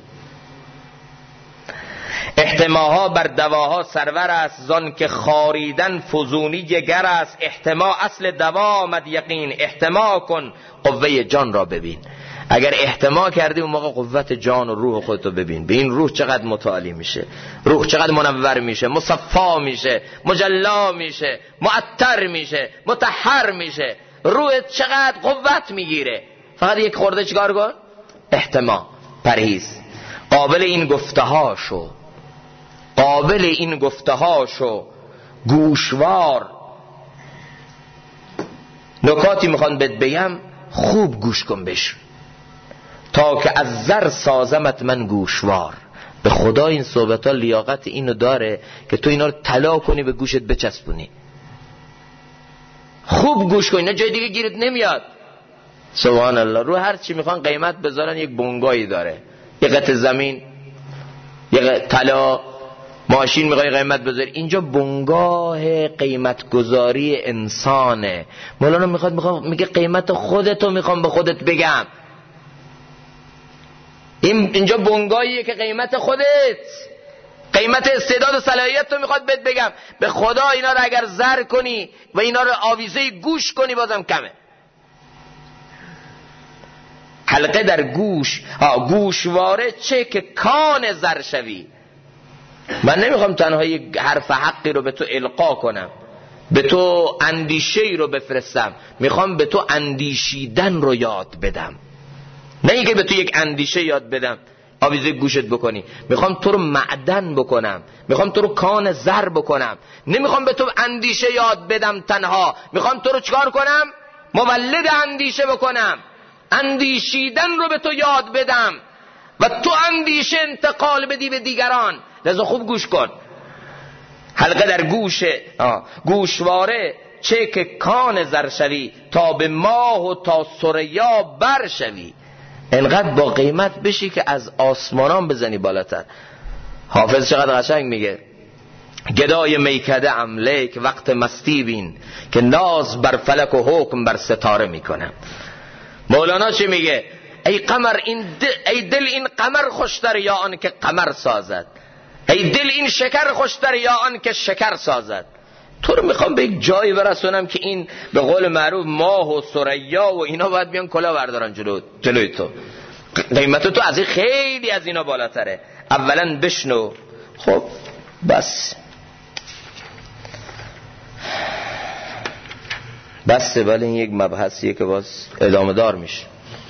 احتماها بر دواها سرور است، زان که خاریدن فزونی گر است. احتما اصل دوا آمد یقین، احتما کن قوه جان را ببین. اگر احتما کردی اون موقع قوت جان و روح خودتو ببین. به این روح چقدر متعالی میشه، روح چقدر منور میشه، مصفا میشه، مجلا میشه، معطر میشه، مطهر میشه، روح چقدر قوت میگیره. فقط یک خورده چیکار کن؟ احتما، پرهیز. قابل این گفته ها شو گوشوار. نکاتی میخوان بهت بگم، خوب گوش کن بشون. تا که از زر سازمت من گوشوار. به خدا این صحبت ها لیاقت اینو داره که تو اینا رو طلا کنی به گوشت بچسبونی. خوب گوش کن، اینا جای دیگه گیرت نمیاد. سبحان الله. رو هر چی میخوان قیمت بذارن یک بنگایی داره، یک قطعه زمین، یک طلا، ماشین میخوای قیمت بذاری. اینجا بنگاه قیمت گذاری انسانه. مولانا میگه قیمت خودتو میخوام به خودت بگم. اینجا بنگاهیه که قیمت خودت، قیمت استعداد و صلاحیت تو میخواد بهت بگم. به خدا اینا رو اگر زر کنی و اینا رو آویزه گوش کنی بازم کمه. حلقه در گوش، گوشواره چه که کان زر شوی. من نمیخوام تنها یک حرف حقی رو به تو القا کنم، به تو اندیشه‌ای رو بفرستم، میخوام به تو اندیشیدن رو یاد بدم. نه اینکه به تو یک اندیشه یاد بدم آویزه گوشت بکنی. میخوام تو رو معدن بکنم، میخوام تو رو کان زر بکنم. نمیخوام به تو اندیشه یاد بدم تنها، میخوام تو رو چکار کنم؟ مولد اندیشه بکنم، اندیشیدن رو به تو یاد بدم و تو اندیشه انتقال بدی به دیگران. لذا خوب گوش کن. حلقه در گوشواره چه که کان زر شوی، تا به ماه و تا ثریا بر شوی. انقدر با قیمت بشی که از آسمانان بزنی بالاتر. حافظ چقدر قشنگ میگه: گدای میکده املیک وقت مستی بین، که ناز بر فلک و حکم بر ستاره میکنم. مولانا چی میگه؟ ای قمر ای دل این قمر خوشتر یا آن که قمر سازد، ای دل این شکر خوشتر یا آن که شکر سازد. تو رو میخوام به یک جایی برسونم که این به قول معروف ماه و ثریا و اینا باید بیان کلا بردارن جلوی تو. قیمت تو از این خیلی از اینا بالاتره. اولا بشنو. خب بس ولی این یک مبحثیه که باز ادامه دار میشه.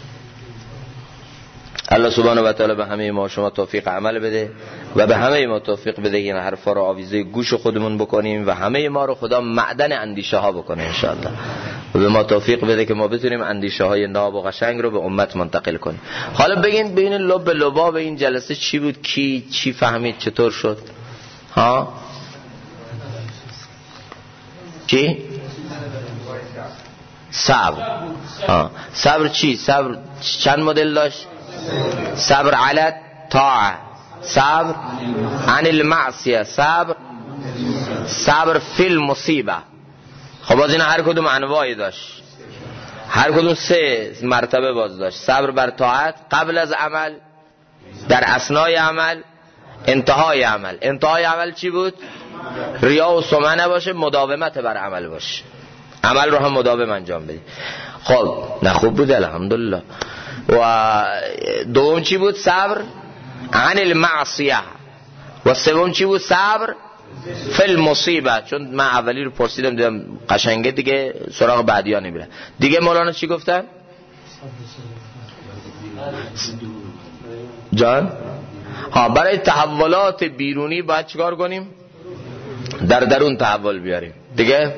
الله سبحانه و تعالی به همه ما شما توفیق عمل بده و به همه ما توفیق بده این حرفا رو آویزه گوش خودمون بکنیم و همه ما رو خدا معدن اندیشه ها بکنه ان شاء الله. و به ما توفیق بده که ما بتونیم اندیشه های ناب و قشنگ رو به امت منتقل کنیم. حالا بگین بین لب به لباب این جلسه چی بود؟ کی چی فهمید؟ چطور شد؟ ها؟ چی؟ صبر. صبر چی؟ صبر چند مدل داشت؟ صبر علی طاعه، صبر عن المعصیه، صبر فی المصیبه. خب باز این هر کدوم انواعی داشت، هر کدوم 3 مرتبه باز داشت. صبر بر طاعت قبل از عمل، در اثنای عمل، انتهای عمل. انتهای عمل چی بود؟ ریا و سمعه نباشه، مداومت بر عمل باشه، عمل رو هم مداوم انجام بدی. خب نه خوب بود الحمدلله. و دوم چی بود؟ صبر عن المعصیه. و سوم چی بود؟ صبر فی المصیبه. چون من اولی رو پرسیدم دیدم قشنگه دیگه، سراغ بعدی ها نمیره دیگه. مولانا چی گفتن؟ جان برای تحولات بیرونی باید چیکار کنیم؟ در درون تحول بیاریم دیگه.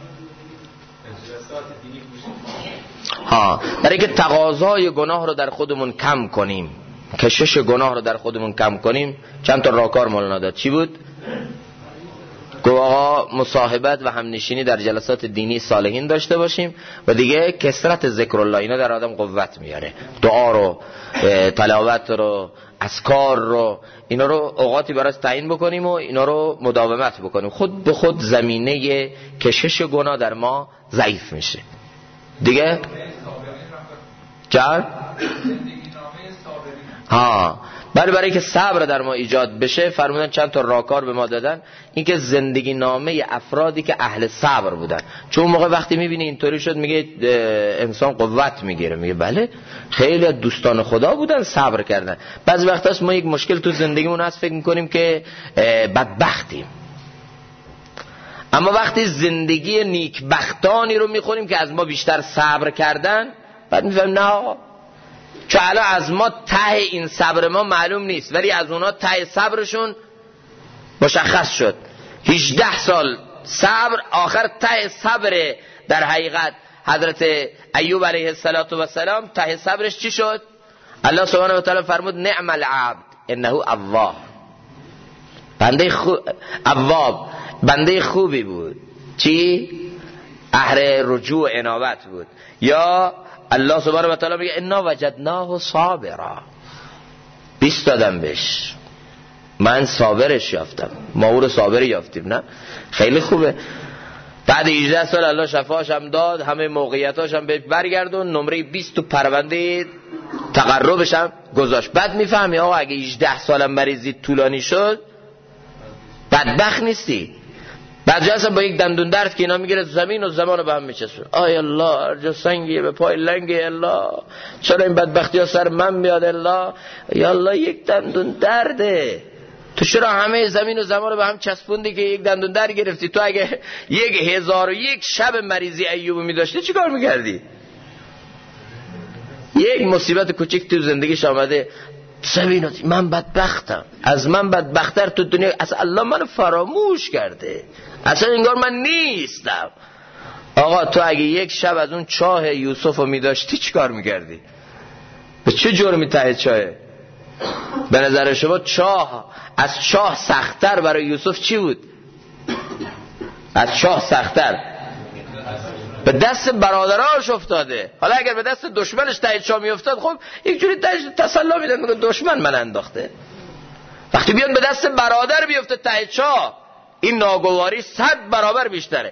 برای که تقاضای گناه رو در خودمون کم کنیم، کشش گناه رو در خودمون کم کنیم، چند تا راهکار مولانا داد. چی بود؟ آقا مصاحبت و همنشینی در جلسات دینی صالحین داشته باشیم و دیگه کثرت ذکر الله. اینا در آدم قوت میاره. دعا رو، تلاوت رو، اذکار رو، اینا رو اوقاتی براش تعیین بکنیم و اینا رو مداومت بکنیم. خود به خود زمینه کشش گناه در ما ضعیف میشه دیگه. جان برای که صبر در ما ایجاد بشه فرمودن چند تا راهکار به ما دادن. این که زندگی نامه افرادی که اهل صبر بودن. چون موقع وقتی میبینی اینطوری شد میگه انسان قوت میگیره، میگه بله خیلی از دوستان خدا بودن صبر کردن. بعضی وقت هست ما یک مشکل تو زندگیمون هست فکر میکنیم که بدبختیم، اما وقتی زندگی نیکبختانی رو میخوریم که از ما بیشتر صبر کردن، بعد میفهمیم نه، چون الان از ما ته این صبر ما معلوم نیست، ولی از اونا ته صبرشون مشخص شد. 18 سال صبر، آخر ته صبر. در حقیقت حضرت ایوب علیه السلام ته صبرش چی شد؟ الله سبحانه و تعالی فرمود نعم العبد انه اواب. بنده خوبی بود. چی؟ اهل رجوع انابت بود. یا الله سبحانه و تعالی میگه انا وجدناه صابرا، 20 دادم بهش، من صابرش یافتم، ما او رو صابر یافتیم. نه خیلی خوبه. بعد 18 سال الله شفاش هم داد، همه موقعیتاش هم به برگردون، نمره 20 تو پرونده تقربش هم گذاشت. بعد میفهمی آقا اگه 18 سالم مریضی طولانی شد بدبخت نیستی. بعضی اصلا با یک دندون درد که اینا میگیره زمین و زمان رو به هم میچسبه. آی الله هر جا سنگیه به پای لنگه، الله چرا این بدبختی ها سر من میاد، الله یا الله یک دندون درده. تو چرا همه زمین و زمان رو به هم چسبوندی که یک دندون درد گرفتی؟ تو اگه 1001 شب مریضی ایوب میداشتی چی کار میکردی؟ یک مصیبت کوچک تو زندگیش آمده، سبیناتی من بدبختم، از من بدبختر تو دنیا اصلا الله منو فراموش کرده، اصلا انگار من نیستم. آقا تو اگه یک شب از اون چاه یوسف رو میداشتی چی کار میکردی؟ به چه جرمی ته چاهه؟ به نظر شما چاه از چاه سخت‌تر برای یوسف چی بود؟ از چاه سخت‌تر به دست برادراش افتاده. حالا اگر به دست دشمنش ته چاه میافتاد خب یک جوری تسلی میدن، میگه دشمن من انداخته. وقتی بیان به دست برادر بیفته ته چاه، این ناگواری 100 برابر بیشتره.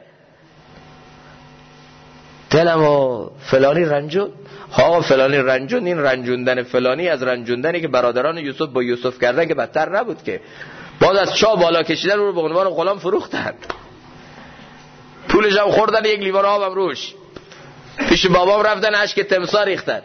دلم و فلانی رنجون، ها فلانی رنجون، این رنجوندن فلانی از رنجوندنی که برادران یوسف با یوسف کردن که بدتر نبود که بعد از چاه بالا کشیدن رو به عنوان غلام فروختن، پولش هم خوردن، یک لیوان آب هم روش، پیش بابام رفتن اشک تمساح ریختن.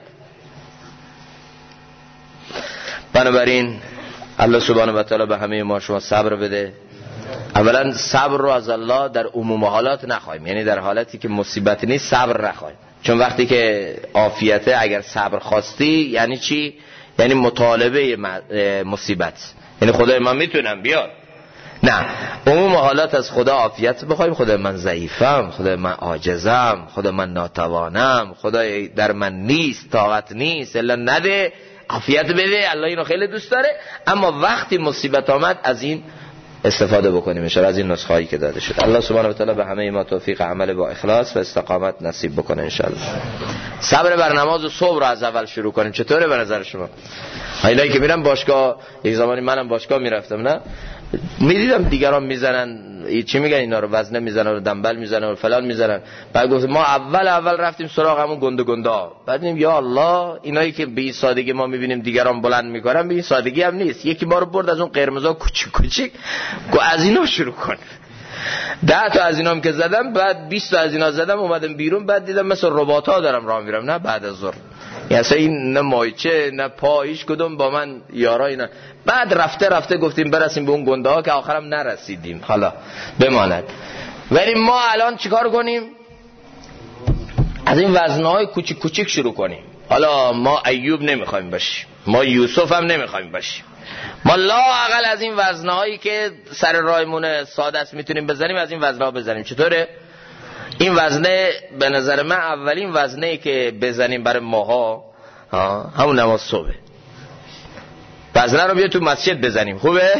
بنابراین الله سبحانه و تعالی به همه ما شما صبر بده. اولا صبر رو از الله در عموم حالات نخواهیم، یعنی در حالتی که مصیبت نیست صبر نخواهیم، چون وقتی که عافیته اگر صبر خواستی یعنی چی؟ یعنی مطالبه مصیبت، یعنی خدای من میتونم بیار. نه، عموم حالات از خدا عافیت بخوایم. خدای من ضعیفم، خدای من عاجزم، خدای من ناتوانم، خدای در من نیست، طاقت نیست، الا نده، عافیت بده. الله اینو خیلی دوست داره. اما وقتی مصیبت آمد از این استفاده بکنیم انشاءالله، از این نسخه‌ای که داده شد. الله سبحانه و تعالی به همه ما توفیق عمل با اخلاص و استقامت نصیب بکنه انشاءالله. صبر بر نماز صبح رو از اول شروع کنیم. چطوره به نظر شما؟ اینایی که میرن باشگاه، یک زمانی منم باشگاه میرفتم، نه میدیدم دیگران میزنن، چی میگن اینا رو، وزنه میزنن و دنبل میزنن و فلان میزنن. بعد گفت ما اول رفتیم سراغ همون گنده گندا. بعد دیدیم یا الله اینایی که به این سادگی ما میبینیم دیگران بلند میکنن، به این سادگی هم نیست. یکی ما رو برد از اون قرمزا کوچیک گفت از اینا شروع کن. 10 تا از اینام که زدم، بعد 20 تا از اینا زدم، اومدم بیرون، بعد دیدم مثل ربات‌ها دارم راه میرم. نه بعد از ظهر یعنی اصلا این نه مایچه نه پا، هیچ کدوم با من یارای نه. بعد رفته گفتیم برسیم به اون گنده ها که آخرم نرسیدیم، حالا بماند. ولی ما الان چیکار کنیم؟ از این وزنهای کوچیک شروع کنیم. حالا ما ایوب نمیخوایم باشیم، ما یوسف هم نمیخوایم باشیم، ما لااقل از این وزنهایی که سر راهمون ساده است میتونیم بزنیم، از این وزنها بزنیم. چطوره؟ این وزنه به نظر من اولین وزنه‌ای که بزنیم برای ماها همون نماز صبح. وزنه رو بیا تو مسجد بزنیم، خوبه؟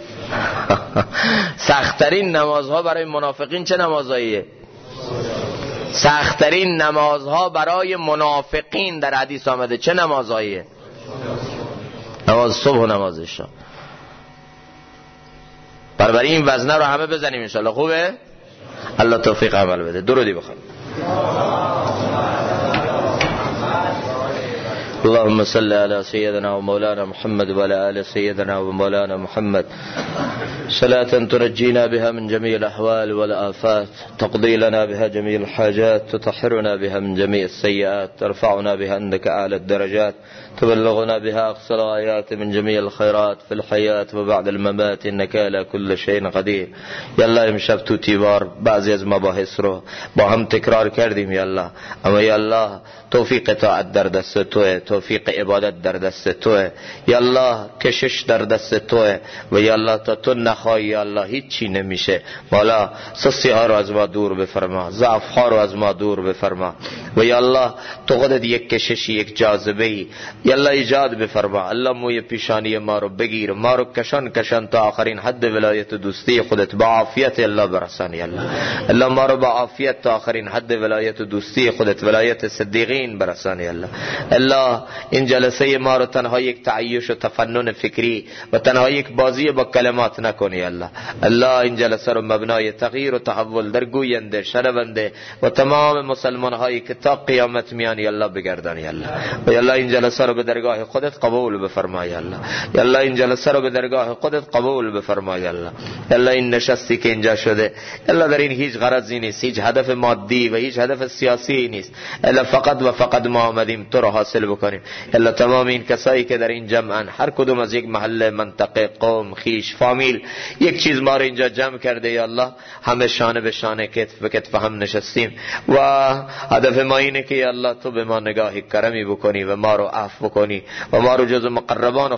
سخت‌ترین نمازها برای منافقین چه نمازهاییه؟ سخت‌ترین نمازها برای منافقین در حدیث آمده چه نمازهاییه؟ نماز صبح و نماز عشا. برای این وزنه رو همه بزنیم انشالله، خوبه؟ الله توفیق عمل بده. درودی بخوام. اللهم صل على سيدنا ومولانا محمد وعلى آل سيدنا ومولانا محمد صلاة تنجينا بها من جميع الأحوال والآفات، تقضي لنا بها جميع الحاجات، تطهرنا بها من جميع السيئات، ترفعنا بها عندك أعلى الدرجات، تبلغنا بها أقصى الغايات من جميع الخيرات في الحياة وبعد الممات، إنك على كل شيء قدير. یا الله امشب تو تیوار بعضی از مباحث رو با هم تکرار کردیم یا الله، اما یا الله توفیق اطاعت در دست توه، توفیق عبادت در دست توه یا الله، کشش در دست توه و یا الله تا تو نخواهی یا الله هیچی نمیشه. مولا سستی ها رو از ما دور بفرما، ضعف ها رو از ما دور بفرما و یا الله تو خودت یک کششی، یک جاذبه ای یا الله ایجاد بفرما. الله موی پیشانی ما رو بگیر، ما رو کشان تا آخرین حد ولایت و دوستی خودت با عافیت الله برسان یا الله. الله ما رو با عافیت تا آخرین حد ولایت و دوستی خودت، ولایت صدیقین برسان یا الله. الله این جلسه ما رو تنها یک تعیش و تفنن فکری و تنها یک بازی با کلمات نکنی الله. الله این جلسه رو مبنای تغییر و تحول در گوینده، شنونده و تمام مسلمان هایی که تا قیامت میانی الله بگردانی الله. و الله این جلسه رو به درگاه خودت قبول بفرما یا الله. یا الله این جلسه رو به درگاه خودت قبول بفرما یا الله. یا الله این نشستی که اینجا شده یا الله در این هیچ غرضی نیست، هیچ هدف مادی و هیچ هدف سیاسی نیست، الا فقط و فقط ما آمدیم تو رو حاصل بکنیم. یا الله تمام این کسایی که در این جمعن، هر کدوم از یک محله، منطقه، قوم، خیش، فامیل، یک چیز ما رو اینجا جمع کرده یا الله، همه شانه به شانه، کتف به کتف هم نشستیم و هدف ما اینه که یا الله تو به ما نگاهی کرمی بکنی و ما رو عفو بکنی و ما رو جز مقربان و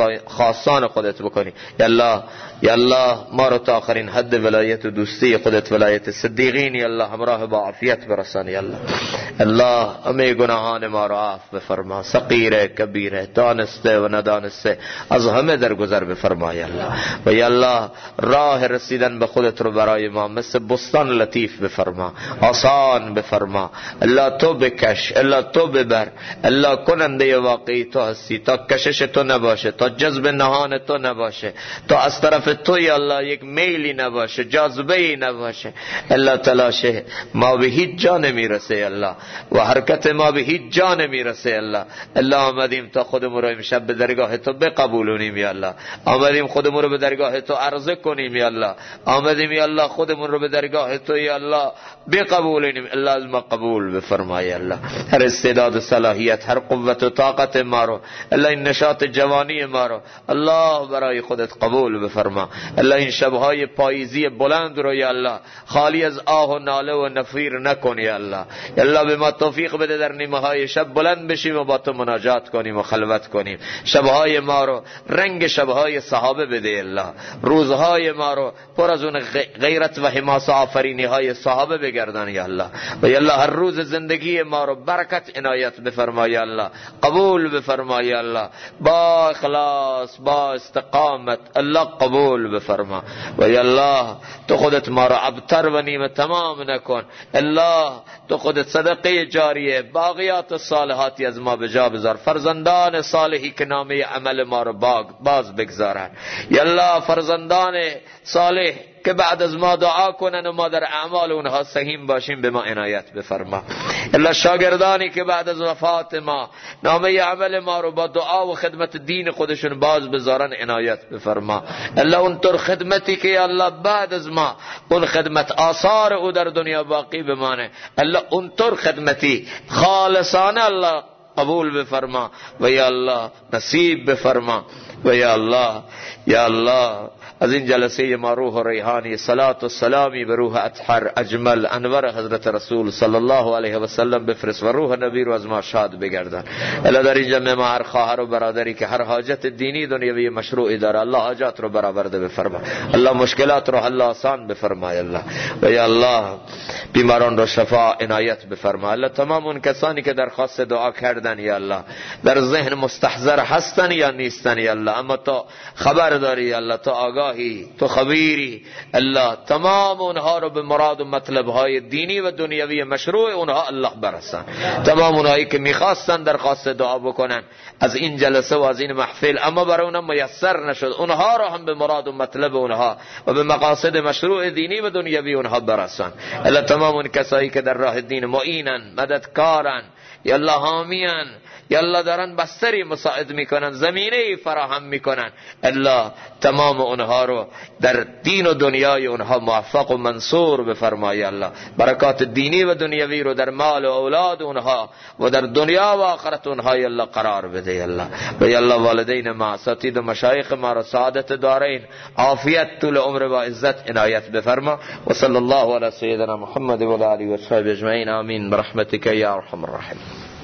خاصان خودت بکنی یا الله. یا الله ما رو تا آخرین حد ولایت و دوستی خودت، ولایت صدیقین یا الله، همراه با عافیت برسان یا الله. الله همه گناهان ما رو عفو بفرما، صغیر کبیر، دانسته و ندانسته، از همه درگذر بفرما یا الله. و یا الله راه رسیدن به خودت رو برای ما مثل بستان لطیف بفرما، آسان بفرما. الله تو بکش، الله تو ببر، الله کننده واقعی تو هستی، تا کشش تو نباشه، تا جذب نهان تو نباشه، تا از طرف تو یا الله یک میلی نباشه، جاذبه‌ای نباشه. الله تلاشه ما به هیچ جا نمیرسه الله و حرکت ما به هیچ جا نمیرسه الله. الله آمدیم تا خودمون رو امشب به درگاه تو بقبولونیم یا الله. آمدیم خودمون رو به درگاه تو عرضه کنیم یا الله. آمدیم یا الله خودمون رو به درگاه تو یا الله بقبولونیم. الله از ما قبول بفرمای الله. هر استعداد و صلاحیت، هر قوت و طاقت ما رو الله، این نشاط جوانی ما رو الله برای خودت قبول بفرما. الله این شبهای پاییزی بلند رو یا الله خالی از آه و ناله و نفیر نکن یا الله. یا الله به ما توفیق بده در نیمه های شب بلند بشیم و با تو مناجات کنیم و خلوت کنیم. شبهای ما رو رنگ شبهای صحابه بده الله. روزهای ما رو پر از اون غیرت و حماسه آفرینی های صحابه بگردان یا الله. و یا الله هر روز زندگی ما رو برکت عنایت بفرما یا الله، قبول بفرما یا الله، با اخلاص، با استقامت الله قبول بفرما. و یا الله تو خودت ما رو ابتر و نیمه تمام نکن الله. تو خودت صدقه جاریه، باقیات الصالحاتی از ما به جا بذار. فرزندان صالحی که نامه عمل ما رو باز بگذارن یا الله. فرزندان صالح که بعد از ما دعا کنن و ما در اعمال اونها سهیم باشیم به ما عنایت بفرما. الله شاگردانی که بعد از وفات ما نامه عمل ما رو با دعا و خدمت دین خودشون باز بذارن عنایت بفرما. الله اونطور خدمتی که الله بعد از ما اون خدمت آثار او در دنیا باقی بمانه، الله اونطور خدمتی خالصانه الله قبول بفرما و یا الله نصیب بفرما. و یا الله یا الله از این جلسه ما روح ریحانی صلات و سلامی به روح اطهر اجمل انور حضرت رسول صلی الله علیه و سلم بفرست و روح نبی رو از ما شاد بگردان. الا در این جمع ما هر خواهر و برادری که هر حاجت دینی دنیوی مشروعی داره الله حاجات رو برآورده بفرما. الله مشکلات رو حل آسان بفرمای الله. و یا الله بیماران رو شفا عنایت بفرما. الله تمام اون کسانی که درخواست دعا کردن یا الله در ذهن مستحضر هستن یا نیستن یا الله، اما تو خبر داری یا الله، تو آگاهی، تو خبیری الله، تمام اونها رو به مراد و مطلب های دینی و دنیوی مشروع اونها الله برسان. تمام اونهایی که میخواستن درخواست دعا بکنن از این جلسه و از این محفل اما برای اونها میسر نشد، اونها رو هم به مراد و مطلب اونها و به مقاصد مشروع دینی و دنیوی اونها برسان. الله تمام اون کسایی که در راه دین معینن، مددکارن یا الله، حامیان یا الله، دارن بستری مساعد میکنن، زمینه فراهم میکنن، الله تمام اونها رو در دین و دنیای اونها موفق و منصور بفرمای الله. برکات دینی و دنیوی رو در مال و اولاد اونها و در دنیا و آخرت اونها یا الله قرار بده الله. و یا الله والدین ما، اساتید و مشایخ ما را سعادت دارین، عافیت، طول عمر و عزت عنایت بفرما. و صلی الله علی سیدنا محمد و علی و صحبه اجمعین. آمین برحمتک یا ارحم الراحمین.